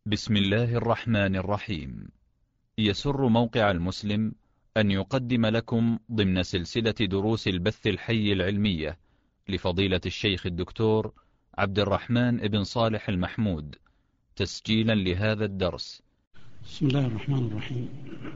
بسم الله الرحمن الرحيم. يسر موقع المسلم أن يقدم لكم ضمن سلسلة دروس البث الحي العلمية لفضيلة الشيخ الدكتور عبد الرحمن بن صالح المحمود تسجيلا لهذا الدرس. بسم الله الرحمن الرحيم.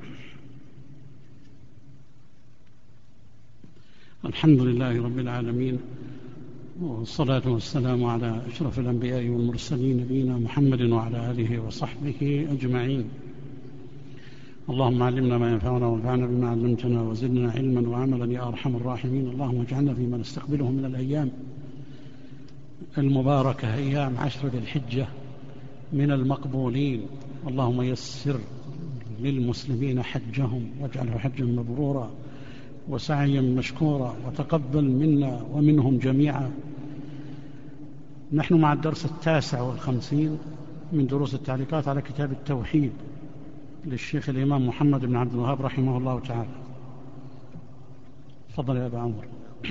الحمد لله رب العالمين، والصلاة والسلام على أشرف الأنبياء والمرسلين نبينا محمد وعلى آله وصحبه أجمعين. اللهم علمنا ما ينفعنا وانفعنا بما علمتنا وزدنا علما وعملا يا أرحم الراحمين. اللهم اجعلنا فيما نستقبله من الأيام المباركة، أيام 10 ذي الحجة من المقبولين. اللهم يسر للمسلمين حجهم واجعله حجا مبرورا وسعيا مشكورا، وتقبل منا ومنهم جميعا. نحن مع الدرس 59 من دروس التعليقات على كتاب التوحيد للشيخ الإمام محمد بن عبد الوهاب رحمه الله تعالى. تفضل يا أبا عمرو.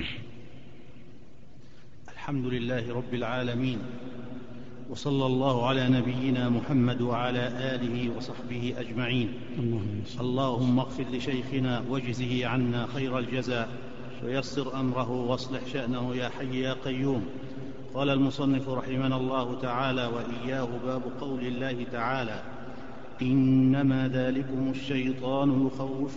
الحمد لله رب العالمين، وصلى الله على نبينا محمد وعلى آله وصحبه أجمعين. اللهم اغفر لشيخنا واجزه عنا خير الجزاء، ويسر أمره واصلح شأنه يا حي يا قيوم. قال المصنف رحمنا الله تعالى وإياه: باب قول الله تعالى: إنما ذلكم الشيطان يخوف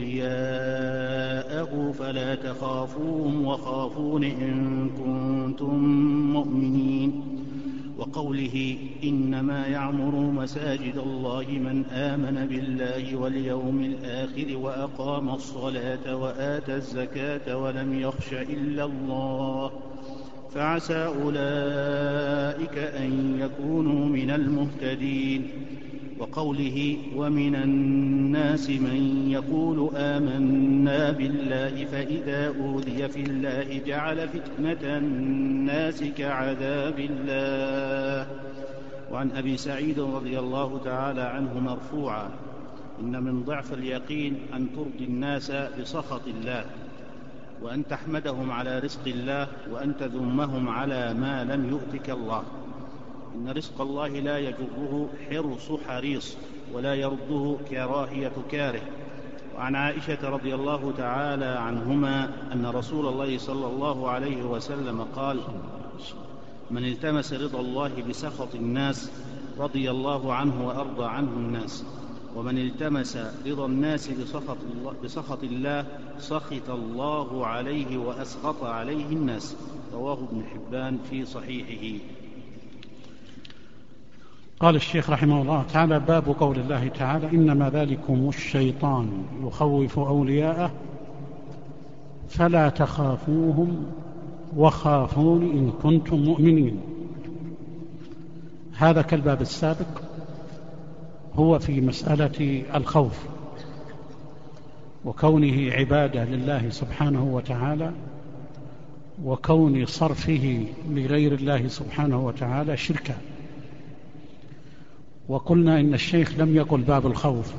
أولياءه فلا تخافوهم وخافون إن كنتم مؤمنين. وقوله: إنما يعمر مساجد الله من آمن بالله واليوم الآخر وأقام الصلاة وآتى الزكاة ولم يخش إلا الله فعسى أولئك أن يكونوا من المهتدين. وقوله: ومن الناس من يقول آمنا بالله فإذا أوذي في الله جعل فتنة الناس كعذاب الله. وعن أبي سعيد رضي الله تعالى عنه مرفوعا: إن من ضعف اليقين أن ترضي الناس بسخط الله، وأن تحمدهم على رزق الله، وأن تذمهم على ما لم يؤتك الله. إن رزق الله لا يجره حرص حريص، ولا يرده كراهية كاره. وعن عائشة رضي الله تعالى عنهما أن رسول الله صلى الله عليه وسلم قال: من التمس رضا الله بسخط الناس رضي الله عنه وأرضى عنه الناس، ومن التمس رضا الناس بسخط الله سخط الله عليه وأسخط عليه الناس. رواه ابن حبان في صحيحه. قال الشيخ رحمه الله تعالى: باب قول الله تعالى: إنما ذلكم الشيطان يخوف أولياءه فلا تخافوهم وخافون إن كنتم مؤمنين. هذا كالباب السابق، هو في مسألة الخوف وكونه عبادة لله سبحانه وتعالى، وكون صرفه لغير الله سبحانه وتعالى شركا. وقلنا إن الشيخ لم يقل باب الخوف،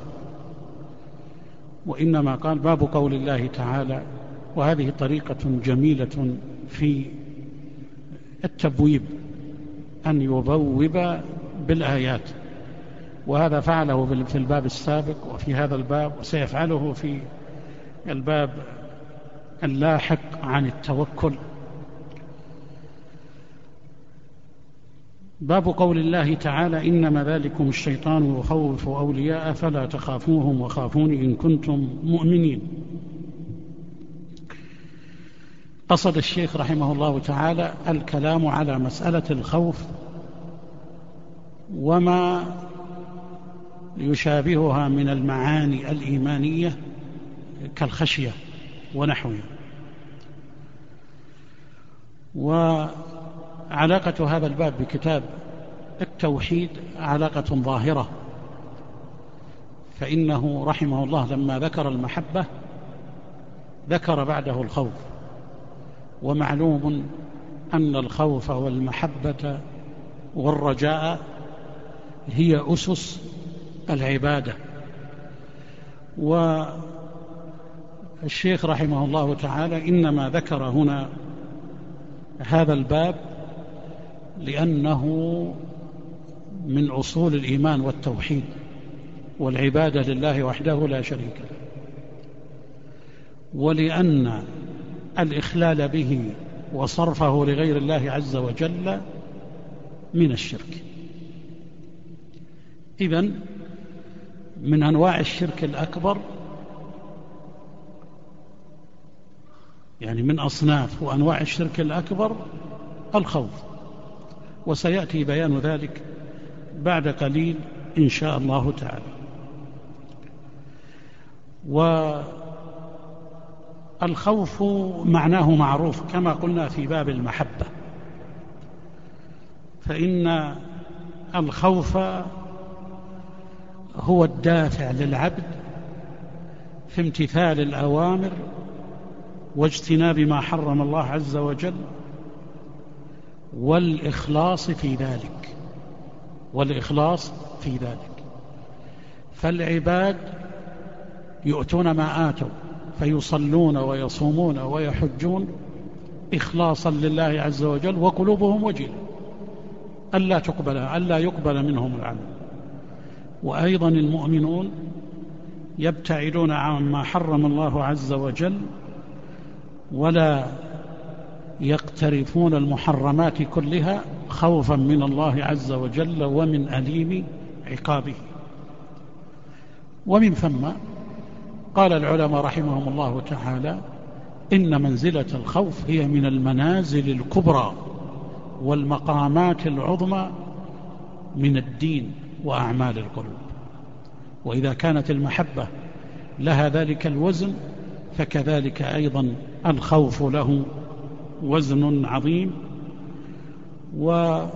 وإنما قال باب قول الله تعالى، وهذه طريقة جميلة في التبويب، أن يبوب بالآيات، وهذا فعله في الباب السابق وفي هذا الباب، وسيفعله في الباب اللاحق عن التوكل. باب قول الله تعالى: إنما ذلكم الشيطان يخوف أولياءه فلا تخافوهم وخافون إن كنتم مؤمنين. قصد الشيخ رحمه الله تعالى الكلام على مسألة الخوف وما يشابهها من المعاني الإيمانية كالخشية ونحوها. وعلاقة هذا الباب بكتاب التوحيد علاقة ظاهرة، فإنه رحمه الله لما ذكر المحبة ذكر بعده الخوف، ومعلوم أن الخوف والمحبة والرجاء هي أسس العبادة. والشيخ رحمه الله تعالى إنما ذكر هنا هذا الباب لأنه من أصول الإيمان والتوحيد والعبادة لله وحده لا شريك له، ولأن الإخلال به وصرفه لغير الله عز وجل من الشرك. إذن من أنواع الشرك الأكبر، يعني من أصناف وأنواع الشرك الأكبر الخوف، وسيأتي بيان ذلك بعد قليل إن شاء الله تعالى. والخوف معناه معروف كما قلنا في باب المحبة، فإن الخوف هو الدافع للعبد في امتثال الأوامر واجتناب ما حرم الله عز وجل والإخلاص في ذلك. فالعباد يؤتون ما آتوا فيصلون ويصومون ويحجون إخلاصا لله عز وجل وقلوبهم وجلة ألا يقبل منهم العمل. وأيضا المؤمنون يبتعدون عما حرم الله عز وجل ولا يقترفون المحرمات كلها خوفا من الله عز وجل ومن أليم عقابه. ومن ثم قال العلماء رحمهم الله تعالى: إن منزلة الخوف هي من المنازل الكبرى والمقامات العظمى من الدين وأعمال القلوب. وإذا كانت المحبة لها ذلك الوزن فكذلك أيضا الخوف له وزن عظيم. ومن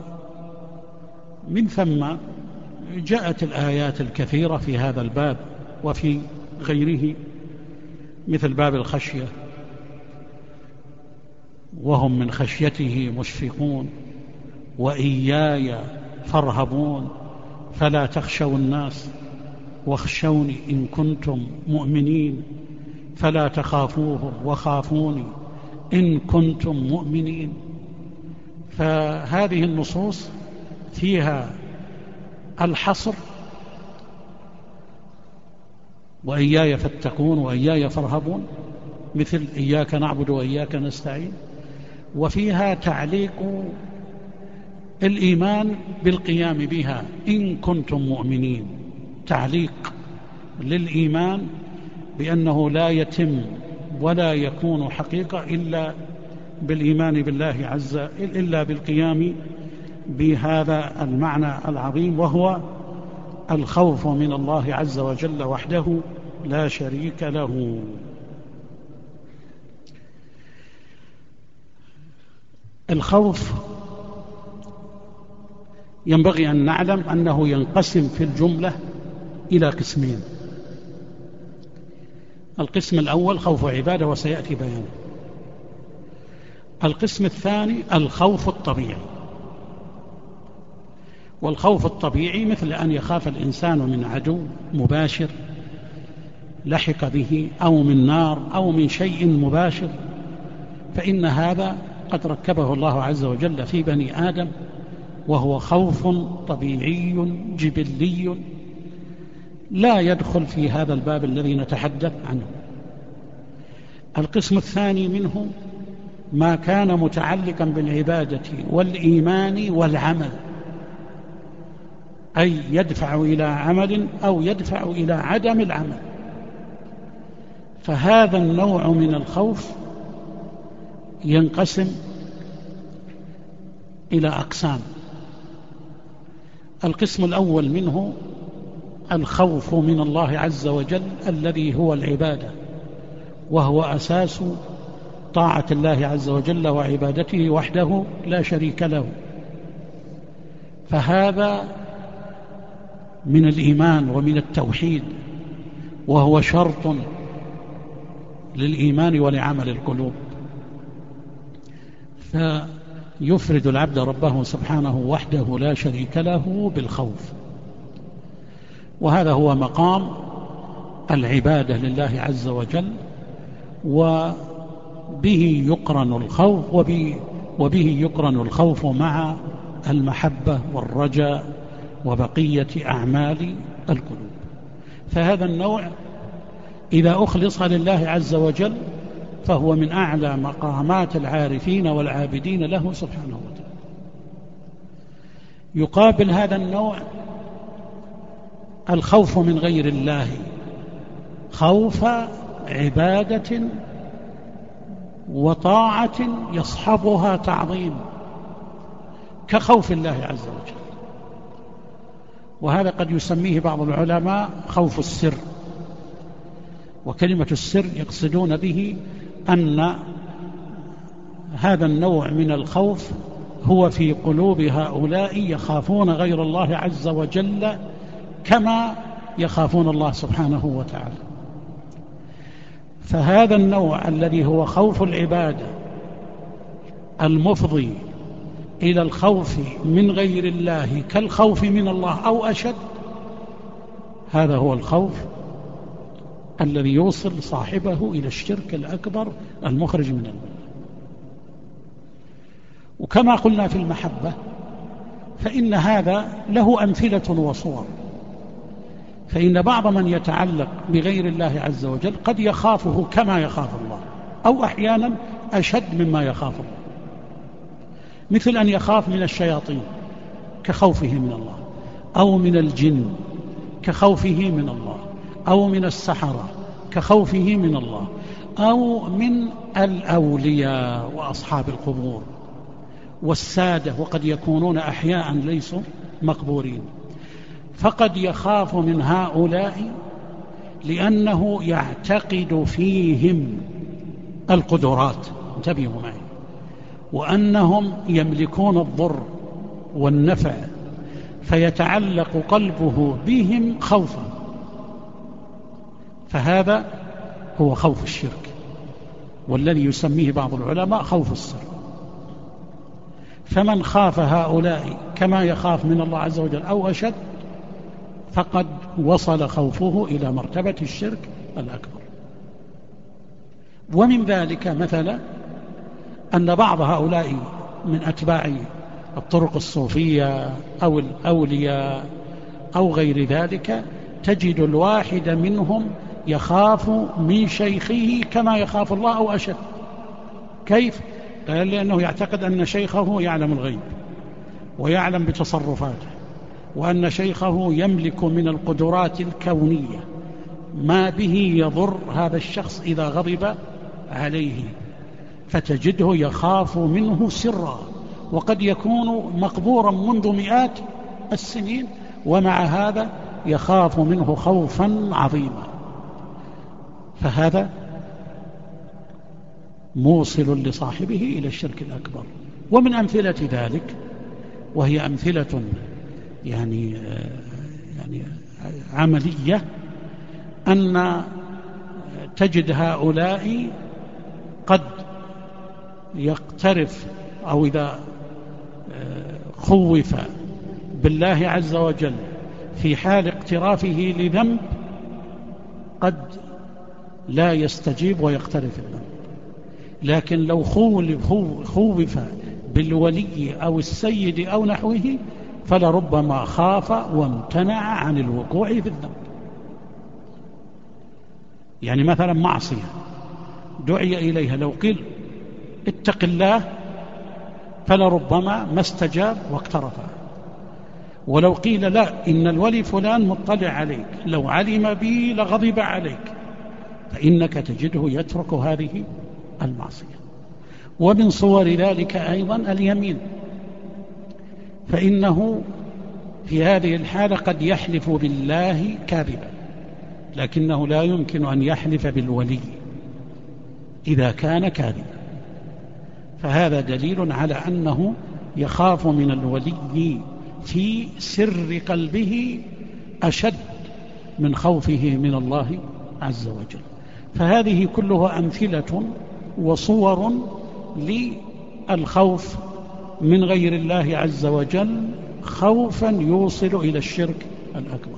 ثم جاءت الآيات الكثيرة في هذا الباب وفي غيره، مثل باب الخشية: وهم من خشيته مشفقون وإياي فارهبون فلا تخشوا الناس واخشوني إن كنتم مؤمنين فلا تخافوهم وخافوني إن كنتم مؤمنين. فهذه النصوص فيها الحصر: وإياي فاتقون وإياي فارهبون، مثل إياك نعبد وإياك نستعين. وفيها تعليق الإيمان بالقيام بها إن كنتم مؤمنين، تعليق للإيمان بأنه لا يتم ولا يكون حقيقة إلا بالإيمان بالله إلا بالقيام بهذا المعنى العظيم، وهو الخوف من الله عز وجل وحده لا شريك له. الخوف ينبغي أن نعلم أنه ينقسم في الجملة إلى قسمين: القسم الأول خوف عبادة وسيأتي بيانه، القسم الثاني الخوف الطبيعي. والخوف الطبيعي مثل أن يخاف الإنسان من عدو مباشر لحق به أو من نار أو من شيء مباشر، فإن هذا قد ركبه الله عز وجل في بني آدم، وهو خوف طبيعي جبلي لا يدخل في هذا الباب الذي نتحدث عنه. القسم الثاني منه ما كان متعلقا بالعبادة والإيمان والعمل، أي يدفع إلى عمل أو يدفع إلى عدم العمل. فهذا النوع من الخوف ينقسم إلى أقسام. القسم الأول منه الخوف من الله عز وجل الذي هو العبادة، وهو أساس طاعة الله عز وجل وعبادته وحده لا شريك له. فهذا من الإيمان ومن التوحيد، وهو شرط للإيمان ولعمل القلوب. فيفرد العبد ربه سبحانه وحده لا شريك له بالخوف، وهذا هو مقام العبادة لله عز وجل، وبه يقرن الخوف وبه يقرن الخوف مع المحبة والرجاء وبقية أعمال القلوب. فهذا النوع إذا أخلص لله عز وجل فهو من أعلى مقامات العارفين والعابدين له سبحانه وتعالى. يقابل هذا النوع الخوف من غير الله، خوف عبادة وطاعة يصحبها تعظيم كخوف الله عز وجل، وهذا قد يسميه بعض العلماء خوف السر. وكلمة السر يقصدون به أن هذا النوع من الخوف هو في قلوب هؤلاء يخافون غير الله عز وجل كما يخافون الله سبحانه وتعالى. فهذا النوع الذي هو خوف العبادة المفضي إلى الخوف من غير الله كالخوف من الله أو أشد، هذا هو الخوف الذي يوصل صاحبه إلى الشرك الأكبر المخرج من الملة. وكما قلنا في المحبة فإن هذا له أمثلة وصور. فإن بعض من يتعلق بغير الله عز وجل قد يخافه كما يخاف الله، أو أحيانا أشد مما يخاف الله، مثل أن يخاف من الشياطين كخوفه من الله، أو من الجن كخوفه من الله، أو من السحرة كخوفه من الله، أو من الأولياء وأصحاب القبور والسادة، وقد يكونون أحياء ليسوا مقبورين. فقد يخاف من هؤلاء لأنه يعتقد فيهم القدرات، انتبهوا معي، وأنهم يملكون الضر والنفع، فيتعلق قلبه بهم خوفا. فهذا هو خوف الشرك، والذي يسميه بعض العلماء خوف السر. فمن خاف هؤلاء كما يخاف من الله عز وجل أو أشد فقد وصل خوفه إلى مرتبة الشرك الأكبر. ومن ذلك مثلا أن بعض هؤلاء من أتباع الطرق الصوفية أو الأولياء أو غير ذلك تجد الواحد منهم يخاف من شيخه كما يخاف الله أو أشد. كيف؟ قال لأنه يعتقد أن شيخه يعلم الغيب ويعلم بتصرفاته، وأن شيخه يملك من القدرات الكونية ما به يضر هذا الشخص إذا غضب عليه، فتجده يخاف منه سرا، وقد يكون مقبورا منذ مئات السنين، ومع هذا يخاف منه خوفا عظيما. فهذا موصل لصاحبه إلى الشرك الأكبر. ومن أمثلة ذلك، وهي أمثلة يعني عملية، أن تجد هؤلاء قد يقترف أو إذا خوف بالله عز وجل في حال اقترافه لذنب قد لا يستجيب ويقترف الذنب، لكن لو خوف بالولي أو السيد أو نحوه فلربما خاف وامتنع عن الوقوع في الذنب. يعني مثلا معصية دعي إليها، لو قيل اتق الله فلربما ما استجاب واقترفها، ولو قيل لا إن الولي فلان مطلع عليك لو علم بي لغضب عليك، فإنك تجده يترك هذه المعصية. ومن صور ذلك أيضا اليمين، فإنه في هذه الحالة قد يحلف بالله كاذبا، لكنه لا يمكن أن يحلف بالولي إذا كان كاذبا، فهذا دليل على أنه يخاف من الولي في سر قلبه أشد من خوفه من الله عز وجل. فهذه كلها أمثلة وصور للخوف من غير الله عز وجل خوفا يوصل إلى الشرك الأكبر.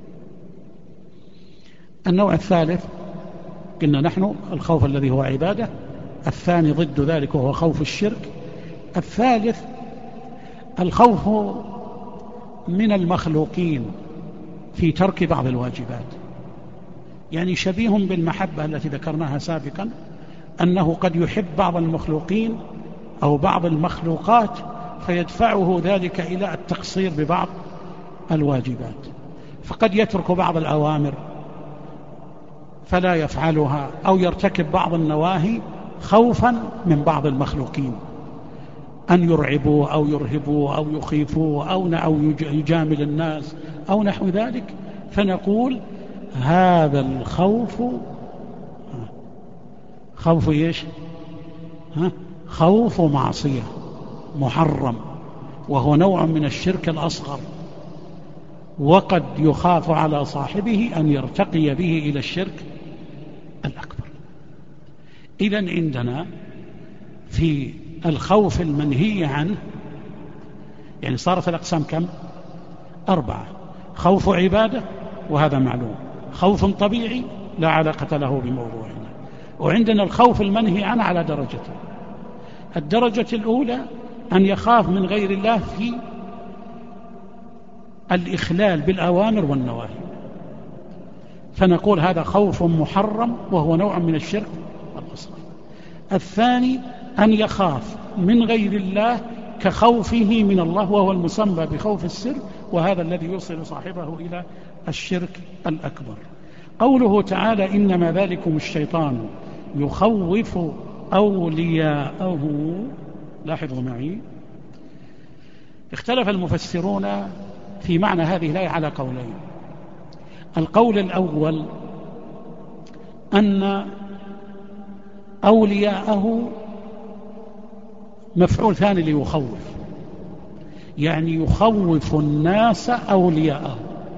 النوع الثالث قلنا نحن الخوف الذي هو عبادة، الثاني ضد ذلك وهو خوف الشرك، الثالث الخوف من المخلوقين في ترك بعض الواجبات، يعني شبيه بالمحبة التي ذكرناها سابقا، أنه قد يحب بعض المخلوقين أو بعض المخلوقات فيدفعه ذلك إلى التقصير ببعض الواجبات، فقد يترك بعض الأوامر فلا يفعلها، أو يرتكب بعض النواهي خوفا من بعض المخلوقين أن يرعبوا أو يرهبوا أو يخيفوا أو يجامل الناس أو نحو ذلك، فنقول هذا الخوف خوف إيش؟ خوف معصية محرم، وهو نوع من الشرك الأصغر، وقد يخاف على صاحبه أن يرتقي به إلى الشرك الأكبر. إذن عندنا في الخوف المنهي عنه يعني صارت الأقسام كم؟ 4: خوف عبادة وهذا معلوم، خوف طبيعي لا علاقة له بموضوعنا، وعندنا الخوف المنهي عنه على درجتين. الدرجة الأولى أن يخاف من غير الله في الإخلال بالأوامر والنواهي، فنقول هذا خوف محرم وهو نوع من الشرك الأصغر. الثاني أن يخاف من غير الله كخوفه من الله، وهو المسمى بخوف السر، وهذا الذي يوصل صاحبه إلى الشرك الأكبر. قوله تعالى إنما ذلكم الشيطان يخوف أولياءه، لاحظوا معي، اختلف المفسرون في معنى هذه الآية على قولين. القول الأول أن أولياءه مفعول ثاني ليخوف، يعني يخوف الناس أولياءه،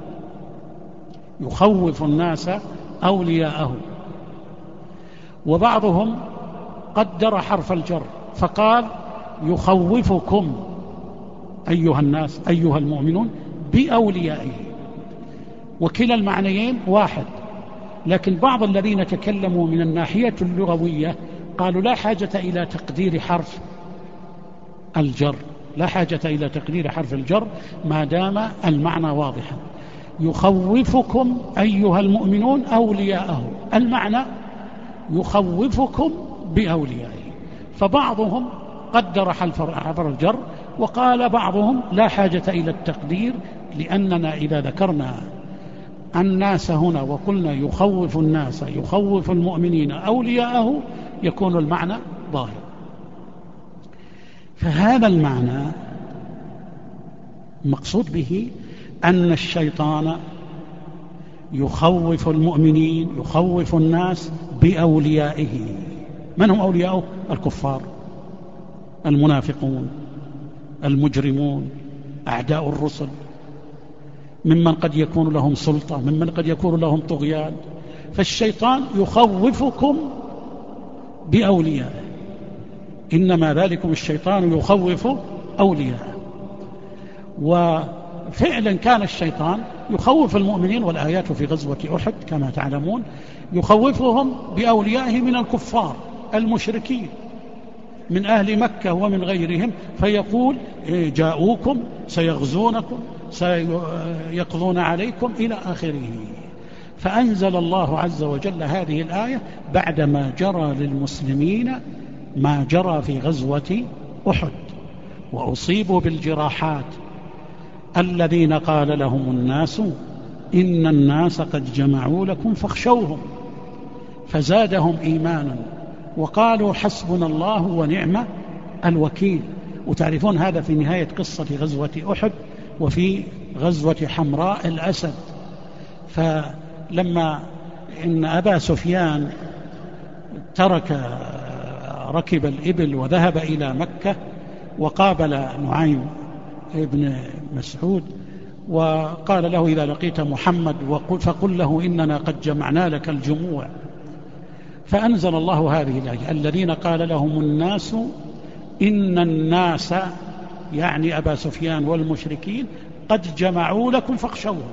يخوف الناس أولياءه. وبعضهم قدر حرف الجر فقال يخوفكم أيها الناس أيها المؤمنون بأوليائه، وكلا المعنيين واحد، لكن بعض الذين تكلموا من الناحية اللغوية قالوا لا حاجة إلى تقدير حرف الجر، لا حاجة إلى تقدير حرف الجر ما دام المعنى واضحا. يخوفكم أيها المؤمنون أولياءه، المعنى يخوفكم بأوليائه. فبعضهم قدر حرف الجر، وقال بعضهم لا حاجة إلى التقدير، لأننا إذا ذكرنا الناس هنا وقلنا يخوف الناس يخوف المؤمنين أولياءه يكون المعنى ظاهر. فهذا المعنى مقصود به أن الشيطان يخوف المؤمنين يخوف الناس بأوليائه. من هم أولياؤه؟ الكفار، المنافقون، المجرمون، أعداء الرسل، ممن قد يكون لهم سلطة، ممن قد يكون لهم طغيان. فالشيطان يخوفكم بأوليائه، إنما ذلكم الشيطان يخوف أولياءه. وفعلا كان الشيطان يخوف المؤمنين، والآيات في غزوة أحد كما تعلمون يخوفهم بأوليائه من الكفار المشركين من أهل مكة ومن غيرهم، فيقول جاءوكم سيغزونكم سيقضون عليكم إلى آخره. فأنزل الله عز وجل هذه الآية بعدما جرى للمسلمين ما جرى في غزوة أحد، وأصيبوا بالجراحات الذين قال لهم الناس إن الناس قد جمعوا لكم فاخشوهم، فزادهم إيمانا وقالوا حسبنا الله ونعم الوكيل. وتعرفون هذا في نهاية قصة غزوة أحد وفي غزوة حمراء الأسد. فلما إن أبا سفيان ركب الإبل وذهب إلى مكة وقابل نعيم ابن مسعود وقال له إذا لقيت محمد فقل له إننا قد جمعنا لك الجموع. فأنزل الله هذه الآية الذين قال لهم الناس إن الناس يعني أبا سفيان والمشركين قد جمعوا لكم فاخشوهم،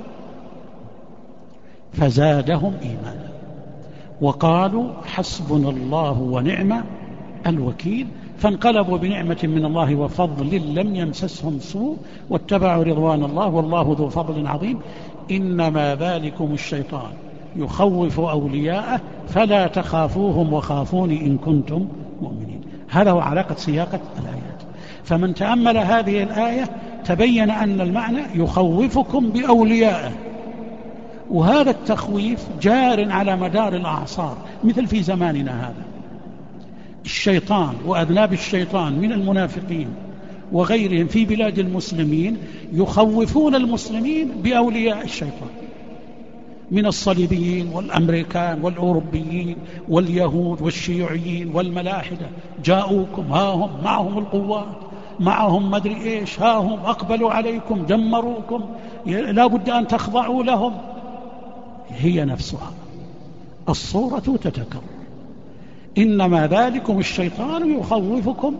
فزادهم إيمانا وقالوا حسبنا الله ونعم الوكيل. فانقلبوا بنعمة من الله وفضل لم يمسسهم سوء واتبعوا رضوان الله والله ذو فضل عظيم. إنما ذلكم الشيطان يخوف أولياءه فلا تخافوهم وخافوني إن كنتم مؤمنين. هذا هو علاقة سياقة الآيات. فمن تأمل هذه الآية تبين أن المعنى يخوفكم بأوليائه، وهذا التخويف جار على مدار الأعصار، مثل في زماننا هذا الشيطان وأذناب الشيطان من المنافقين وغيرهم في بلاد المسلمين يخوفون المسلمين بأولياء الشيطان من الصليبيين والأمريكان والأوروبيين واليهود والشيوعيين والملاحدة. جاءوكم ها هم معهم القوات، معهم مدري إيش، ها هم أقبلوا عليكم دمروكم، لا بد أن تخضعوا لهم. هي نفسها الصورة تتكرر. إنما ذلكم الشيطان يخوفكم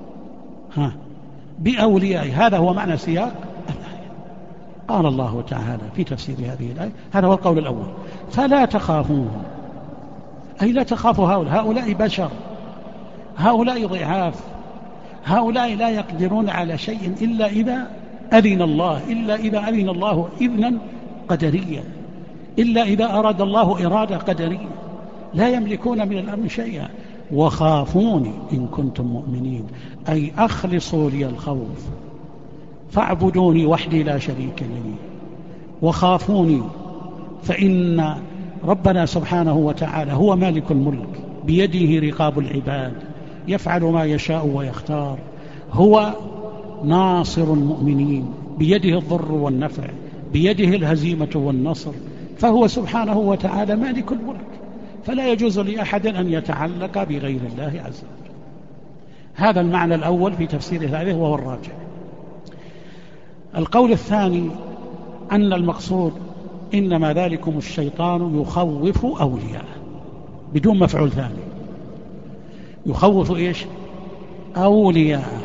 بأوليائه. هذا هو معنى سياق الآية. قال الله تعالى في تفسير هذه الآية، هذا هو القول الأول، فلا تخافوهم، أي لا تخافوا هؤلاء بشر، هؤلاء ضعاف، هؤلاء لا يقدرون على شيء إلا إذا أذن الله، إلا إذا أذن الله إذنا قدريا، إلا إذا أراد الله إرادة قدرية، لا يملكون من الأمر شيئا. وخافوني إن كنتم مؤمنين، أي أخلصوا لي الخوف، فاعبدوني وحدي لا شريك لي، وخافوني، فإن ربنا سبحانه وتعالى هو مالك الملك، بيده رقاب العباد، يفعل ما يشاء ويختار، هو ناصر المؤمنين، بيده الضر والنفع، بيده الهزيمة والنصر، فهو سبحانه وتعالى مالك الملك، فلا يجوز لأحد أن يتعلق بغير الله عز وجل. هذا المعنى الأول في تفسير هذه وهو الراجع. القول الثاني أن المقصود إنما ذلكم الشيطان يخوف أولياءه، بدون مفعول ثاني، يخوف إيش؟ أولياءه،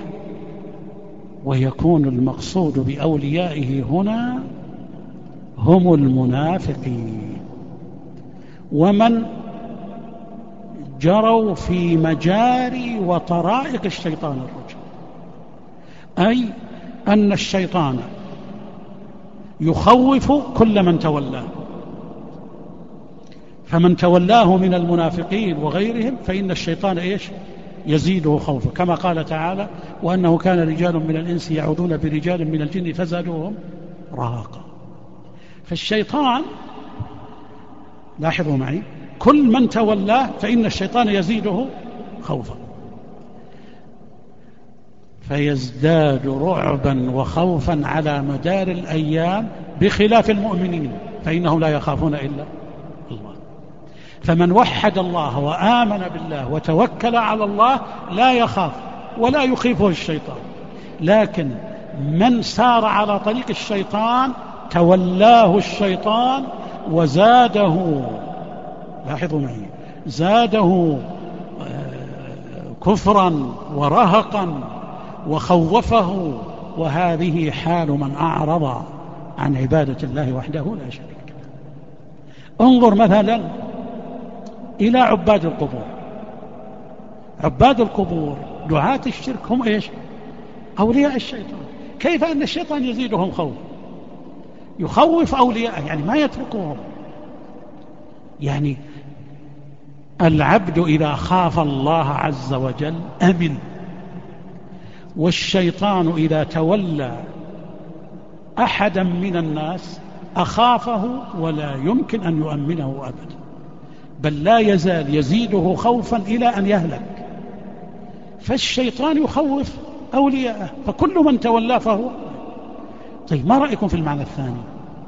ويكون المقصود بأوليائه هنا هم المنافقين ومن جروا في مجاري وطرائق الشيطان الرجيم. أي أن الشيطان يخوف كل من تولاه، فمن تولاه من المنافقين وغيرهم فإن الشيطان إيش؟ يزيده خوفا، كما قال تعالى: وأنه كان رجال من الإنس يعوذون برجال من الجن فزادوهم رهقا. فالشيطان، لاحظوا معي، كل من تولاه فإن الشيطان يزيده خوفا، فيزداد رعبا وخوفا على مدار الأيام، بخلاف المؤمنين فإنهم لا يخافون إلا الله. فمن وحد الله وآمن بالله وتوكل على الله لا يخاف ولا يخيفه الشيطان، لكن من سار على طريق الشيطان تولاه الشيطان وزاده، لاحظوا معي، زاده كفرا ورهقا وخوفه، وهذه حال من أعرض عن عبادة الله وحده لا شريك له. انظر مثلا إلى عباد القبور. عباد القبور دعاة الشرك هم إيش؟ أولياء الشيطان. كيف أن الشيطان يزيدهم خوف؟ يخوف أولياءه، يعني ما يتركهم. يعني العبد إذا خاف الله عز وجل أمن، والشيطان إذا تولى أحدا من الناس أخافه ولا يمكن أن يؤمنه أبدا، بل لا يزال يزيده خوفا إلى أن يهلك. فالشيطان يخوف أولياءه، فكل من تولاه فهو. طيب، ما رأيكم في المعنى الثاني؟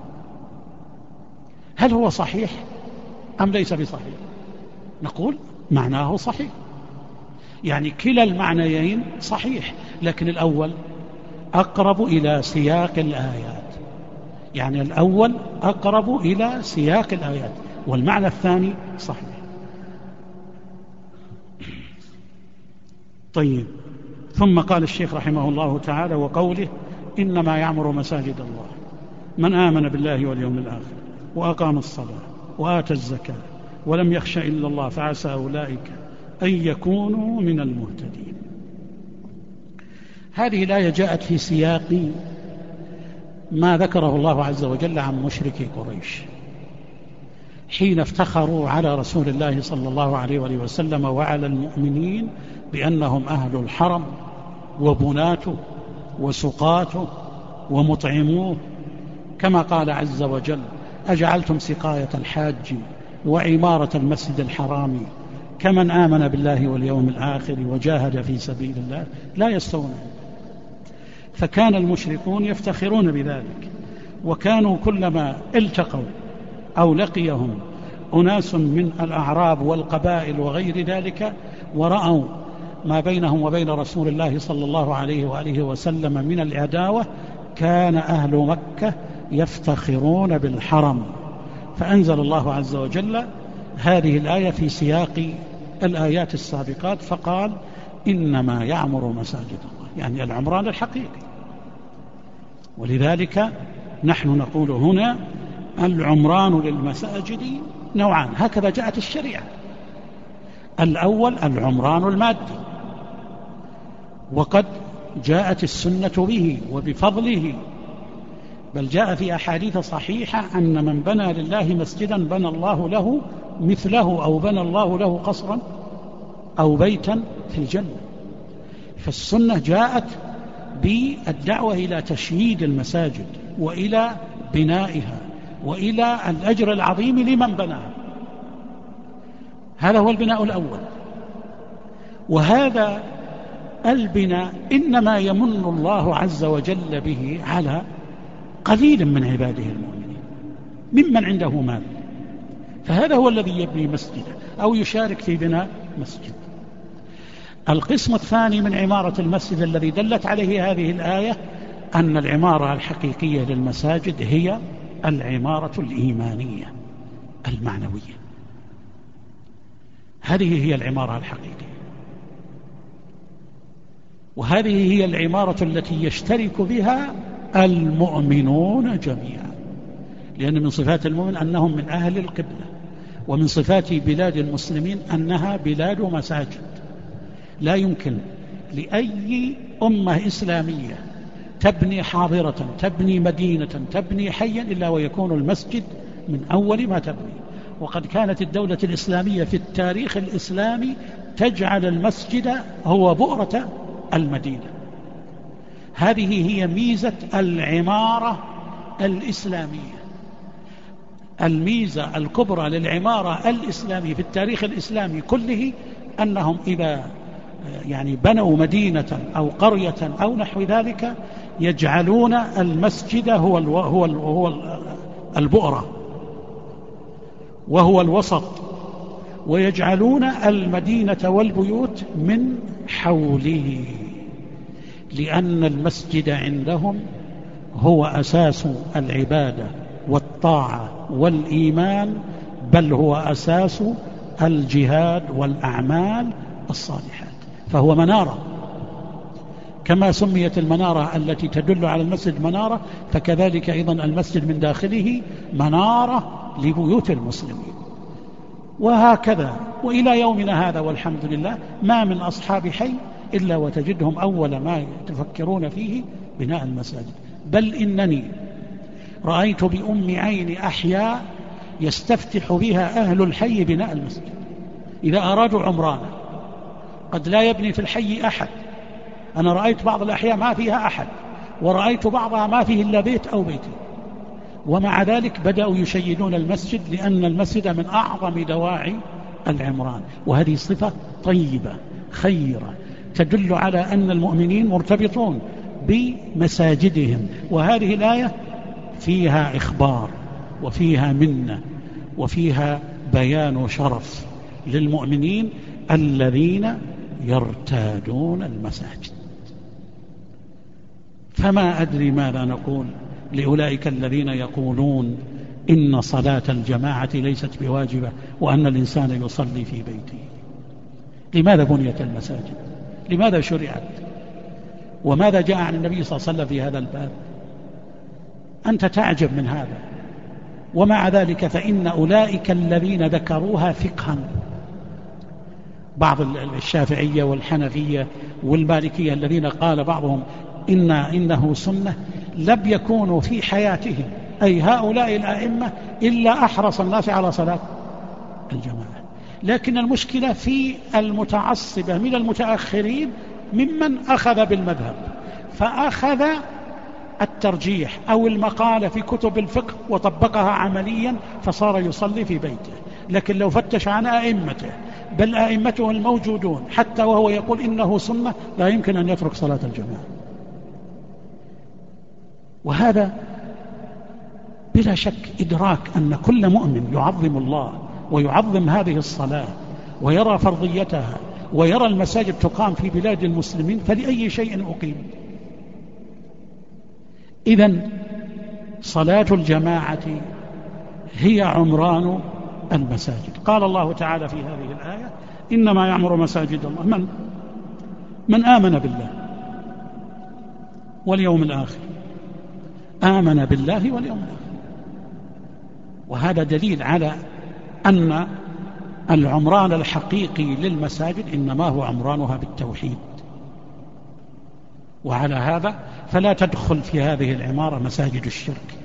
هل هو صحيح أم ليس بصحيح؟ نقول معناه صحيح، يعني كلا المعنيين صحيح، لكن الأول أقرب إلى سياق الآيات، يعني الأول أقرب إلى سياق الآيات، والمعنى الثاني صحيح. طيب، ثم قال الشيخ رحمه الله تعالى: وقوله: إنما يعمر مساجد الله من آمن بالله واليوم الآخر وأقام الصلاة وآتى الزكاة ولم يخش إلا الله فعسى أولئك أن يكونوا من المهتدين. هذه الآية جاءت في سياق ما ذكره الله عز وجل عن مشركي قريش حين افتخروا على رسول الله صلى الله عليه وآله وسلم وعلى المؤمنين بأنهم أهل الحرم وبناته وسقاته ومطعموه، كما قال عز وجل: أجعلتم سقاية الحاج وعمارة المسجد الحرام كمن آمن بالله واليوم الآخر وجاهد في سبيل الله لا يستوون. فكان المشركون يفتخرون بذلك، وكانوا كلما التقوا أو لقيهم أناس من الأعراب والقبائل وغير ذلك ورأوا ما بينهم وبين رسول الله صلى الله عليه وآله وسلم من العداوة، كان أهل مكة يفتخرون بالحرم، فأنزل الله عز وجل هذه الآية في سياق الآيات السابقات فقال: إنما يعمر مساجد الله، يعني العمران الحقيقي. ولذلك نحن نقول هنا العمران للمساجد نوعان، هكذا جاءت الشريعة. الأول العمران المادي، وقد جاءت السنة به وبفضله، بل جاء في أحاديث صحيحة أن من بنى لله مسجدا بنى الله له مثله، أو بنى الله له قصرا أو بيتا في الجنة. فالسنة جاءت بالدعوة إلى تشييد المساجد وإلى بنائها وإلى الأجر العظيم لمن بناها. هذا هو البناء الأول. وهذا البناء إنما يمن الله عز وجل به على قليل من عباده المؤمنين ممن عنده مال، فهذا هو الذي يبني مسجدا أو يشارك في بناء مسجد. القسم الثاني من عمارة المسجد الذي دلت عليه هذه الآية أن العمارة الحقيقية للمساجد هي العمارة الإيمانية المعنوية، هذه هي العمارة الحقيقية، وهذه هي العمارة التي يشترك بها المؤمنون جميعا، لأن من صفات المؤمن أنهم من أهل القبلة، ومن صفات بلاد المسلمين أنها بلاد مساجد. لا يمكن لأي أمة إسلامية تبني حاضرة، تبني مدينة، تبني حيا، إلا ويكون المسجد من أول ما تبني. وقد كانت الدولة الإسلامية في التاريخ الإسلامي تجعل المسجد هو بؤرة المدينة. هذه هي ميزة العمارة الإسلامية. الميزة الكبرى للعمارة الإسلامية في التاريخ الإسلامي كله أنهم إذا بنوا مدينة أو قرية أو نحو ذلك يجعلون المسجد هو البؤرة وهو الوسط، ويجعلون المدينة والبيوت من حوله، لأن المسجد عندهم هو أساس العبادة والطاعة والإيمان، بل هو أساس الجهاد والأعمال الصالحات، فهو منارة. كما سميت المنارة التي تدل على المسجد منارة، فكذلك أيضا المسجد من داخله منارة لبيوت المسلمين. وهكذا وإلى يومنا هذا والحمد لله ما من أصحاب حي إلا وتجدهم أول ما يتفكرون فيه بناء المساجد. بل إنني رأيت بأم عيني أحياء يستفتح بها أهل الحي بناء المسجد إذا أرادوا عمرانا. قد لا يبني في الحي أحد، أنا رأيت بعض الأحياء ما فيها أحد، ورأيت بعضها ما فيه إلا بيت أو بيتين، ومع ذلك بدأوا يشيدون المسجد، لأن المسجد من أعظم دواعي العمران. وهذه صفة طيبة خيرة تدل على أن المؤمنين مرتبطون بمساجدهم. وهذه الآية فيها إخبار وفيها منة وفيها بيان شرف للمؤمنين الذين يرتادون المساجد. فما أدري ماذا نقول لأولئك الذين يقولون إن صلاة الجماعة ليست بواجبة وأن الإنسان يصلي في بيته. لماذا بنيت المساجد؟ لماذا شرعت؟ وماذا جاء عن النبي صلى الله عليه وسلم في هذا الباب؟ أنت تعجب من هذا. ومع ذلك فإن أولئك الذين ذكروها فقها بعض الشافعية والحنفية والمالكية الذين قال بعضهم إنه سنة لم يكونوا في حياتهم أي هؤلاء الأئمة إلا أحرص الناس على صلاة الجماعة. لكن المشكلة في المتعصبة من المتأخرين ممن أخذ بالمذهب فأخذ الترجيح أو المقالة في كتب الفقه وطبقها عمليا فصار يصلي في بيته. لكن لو فتش عن أئمته بل أئمته الموجودون حتى وهو يقول إنه سنة لا يمكن أن يترك صلاة الجماعة. وهذا بلا شك إدراك أن كل مؤمن يعظم الله ويعظم هذه الصلاة ويرى فرضيتها ويرى المساجد تقام في بلاد المسلمين فلأي شيء أقيم. إذن صلاة الجماعة هي عمران المساجد. قال الله تعالى في هذه الآية إنما يعمر مساجد الله من آمن بالله واليوم الآخر. آمن بالله واليوم الآخر. وهذا دليل على أن العمران الحقيقي للمساجد إنما هو عمرانها بالتوحيد. وعلى هذا فلا تدخل في هذه العمارة مساجد الشرك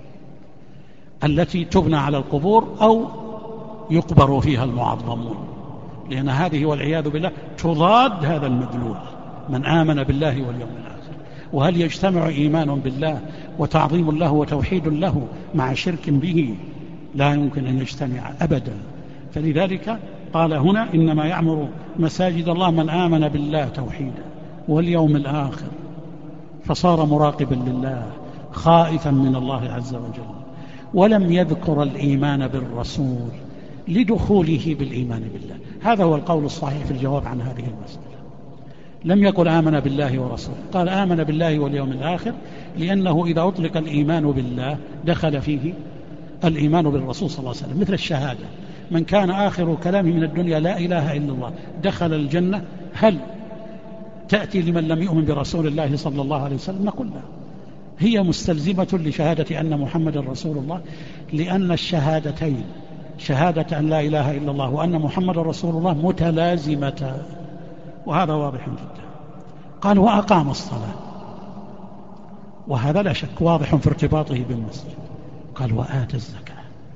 التي تبنى على القبور أو يقبر فيها المعظمون، لأن هذه والعياذ بالله تضاد هذا المدلول من آمن بالله واليوم الآخر. وهل يجتمع إيمان بالله وتعظيم له وتوحيد له مع شرك به؟ لا يمكن أن يجتمع أبدا. فلذلك قال هنا إنما يعمر مساجد الله من آمن بالله توحيدا واليوم الآخر فصار مراقبا لله خائفا من الله عز وجل. ولم يذكر الإيمان بالرسول لدخوله بالإيمان بالله. هذا هو القول الصحيح في الجواب عن هذه المسألة. لم يقل آمن بالله ورسوله، قال آمن بالله واليوم الآخر، لأنه إذا أطلق الإيمان بالله دخل فيه الإيمان بالرسول صلى الله عليه وسلم. مثل الشهادة، من كان آخر كلامه من الدنيا لا إله إلا الله دخل الجنة. هل تأتي لمن لم يؤمن برسول الله صلى الله عليه وسلم؟ نقول لا، هي مستلزمة لشهادة أن محمد رسول الله، لأن الشهادتين شهادة أن لا إله إلا الله وأن محمد رسول الله متلازمة، وهذا واضح جدا. قال وأقام الصلاة، وهذا لا شك واضح في ارتباطه بالمسجد. قال وآتى الزكاة.